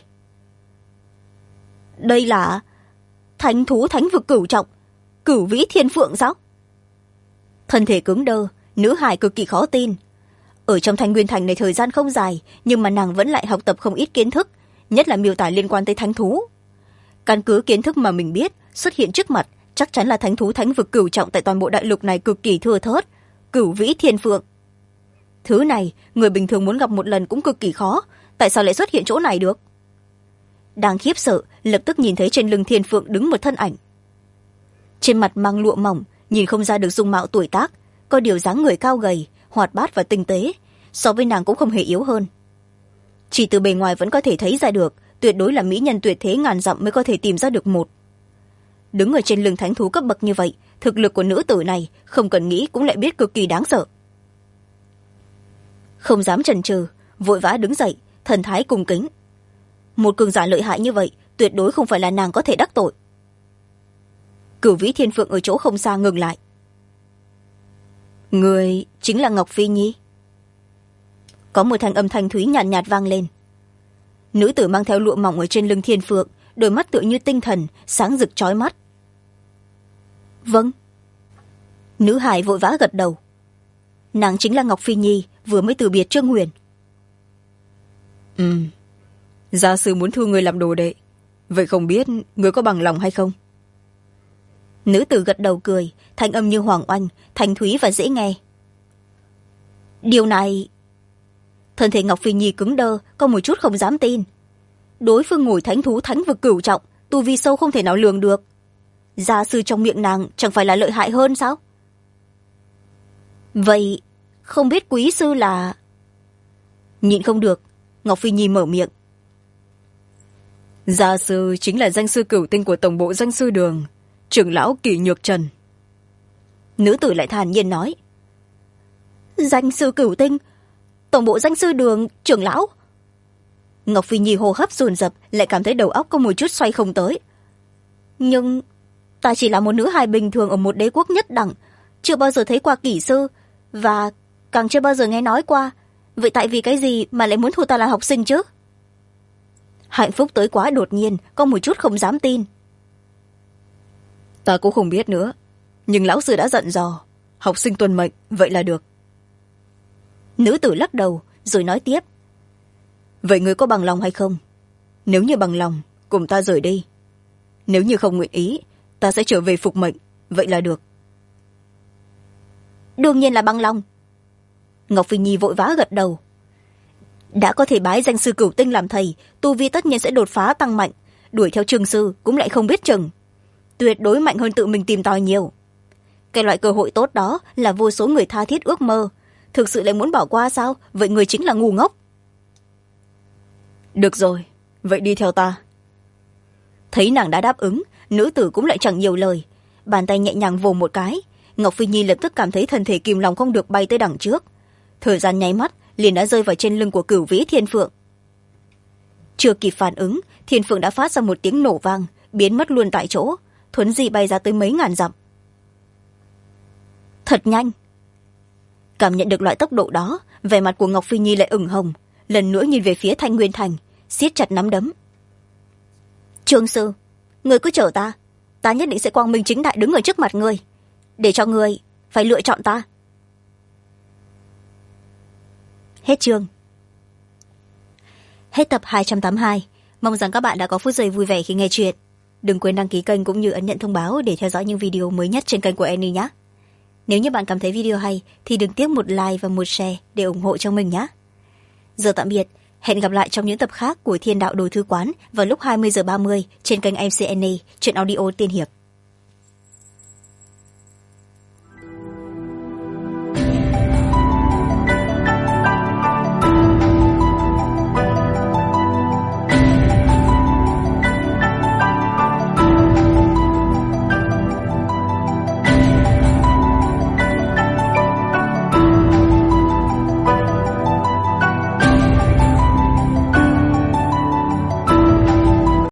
Đây là thánh thú thánh vực cửu trọng, Cửu Vĩ Thiên Phượng sao? Thân thể cứng đơ, nữ hài cực kỳ khó tin. Ở trong Thanh Nguyên Thành này thời gian không dài, nhưng mà nàng vẫn lại học tập không ít kiến thức, nhất là miêu tả liên quan tới thánh thú. Căn cứ kiến thức mà mình biết xuất hiện trước mặt, chắc chắn là thánh thú thánh vực cửu trọng tại toàn bộ đại lục này cực kỳ thưa thớt, Cửu Vĩ Thiên Phượng. Thứ này người bình thường muốn gặp một lần cũng cực kỳ khó, tại sao lại xuất hiện chỗ này được? Đang khiếp sợ, lập tức nhìn thấy trên lưng Thiên Phượng đứng một thân ảnh. Trên mặt mang lụa mỏng, nhìn không ra được dung mạo tuổi tác, có điều dáng người cao gầy, hoạt bát và tinh tế, so với nàng cũng không hề yếu hơn. Chỉ từ bề ngoài vẫn có thể thấy ra được, tuyệt đối là mỹ nhân tuyệt thế ngàn dặm mới có thể tìm ra được một. Đứng ở trên lưng thánh thú cấp bậc như vậy, thực lực của nữ tử này không cần nghĩ cũng lại biết cực kỳ đáng sợ. Không dám chần chừ, vội vã đứng dậy, thần thái cung kính. Một cường giả lợi hại như vậy tuyệt đối không phải là nàng có thể đắc tội. Cửu Vĩ Thiên Phượng ở chỗ không xa ngừng lại. Người chính là Ngọc Phi Nhi? Có một thanh âm thanh thúy nhàn nhạt vang lên. Nữ tử mang theo lụa mỏng ở trên lưng Thiên Phượng, đôi mắt tựa như tinh thần, sáng rực chói mắt. Vâng. Nữ hải vội vã gật đầu. Nàng chính là Ngọc Phi Nhi, vừa mới từ biệt Trương Huyền. Gia sư muốn thu người làm đồ đệ, vậy không biết người có bằng lòng hay không? Nữ tử gật đầu cười, thanh âm như hoàng oanh, thanh thúy và dễ nghe. Điều này... Thân thể Ngọc Phi Nhi cứng đơ, có một chút không dám tin. Đối phương ngồi thánh thú thánh vực cửu trọng, tu vi sâu không thể nào lường được. Gia sư trong miệng nàng chẳng phải là lợi hại hơn sao? Vậy không biết quý sư là... Nhịn không được, Ngọc Phi Nhi mở miệng. gia sư chính là danh sư cửu tinh của tổng bộ danh sư đường, trưởng lão Kỷ Nhược Trần. Nữ tử lại thản nhiên nói. Danh sư cửu tinh, tổng bộ danh sư đường, trưởng lão. Ngọc Phi Nhi hô hấp dồn dập, lại cảm thấy đầu óc có một chút xoay không tới. Nhưng ta chỉ là một nữ hài bình thường ở một đế quốc nhất đẳng, chưa bao giờ thấy qua kỷ sư, và càng chưa bao giờ nghe nói qua. Vậy tại vì cái gì mà lại muốn thu ta là học sinh chứ? Hạnh phúc tới quá đột nhiên, có một chút không dám tin. Ta cũng không biết nữa, nhưng lão sư đã dặn dò, học sinh tuân mệnh, vậy là được. Nữ tử lắc đầu, rồi nói tiếp. Vậy ngươi có bằng lòng hay không? Nếu như bằng lòng, cùng ta rời đi. Nếu như không nguyện ý, ta sẽ trở về phục mệnh, vậy là được. Đương nhiên là bằng lòng. Ngọc Phi Nhi vội vã gật đầu. Đã có thể bái danh sư cửu tinh làm thầy, tu vi tất nhiên sẽ đột phá tăng mạnh, đuổi theo trường sư cũng lại không biết chừng. Tuyệt đối mạnh hơn tự mình tìm tòi nhiều. Cái loại cơ hội tốt đó là vô số người tha thiết ước mơ. Thực sự lại muốn bỏ qua sao? Vậy người chính là ngu ngốc. Được rồi, vậy đi theo ta. Thấy nàng đã đáp ứng, nữ tử cũng lại chẳng nhiều lời. Bàn tay nhẹ nhàng vồ một cái, Ngọc Phi Nhi lập tức cảm thấy thân thể kìm lòng không được bay tới đằng trước. Thời gian nháy mắt liền đã rơi vào trên lưng của Cửu Vĩ Thiên Phượng. Chưa kịp phản ứng, Thiên Phượng đã phát ra một tiếng nổ vang, biến mất luôn tại chỗ, thuấn di bay ra tới mấy ngàn dặm. Thật nhanh. Cảm nhận được loại tốc độ đó, vẻ mặt của Ngọc Phi Nhi lại ửng hồng, lần nữa nhìn về phía Thanh Nguyên Thành, siết chặt nắm đấm. Trương sư, người cứ chở ta, ta nhất định sẽ quang minh chính đại đứng ở trước mặt người, để cho người phải lựa chọn ta. Hết chương. Hết tập 282. Mong rằng các bạn đã có phút giây vui vẻ khi nghe chuyện. Đừng quên đăng ký kênh cũng như ấn nhận thông báo để theo dõi những video mới nhất trên kênh của Annie nhé. Nếu như bạn cảm thấy video hay thì đừng tiếc một like và một share để ủng hộ cho mình nhé. Giờ tạm biệt, hẹn gặp lại trong những tập khác của Thiên Đạo Đồ Thư Quán vào lúc 20h30 trên kênh MC Annie, truyện audio tiên hiệp.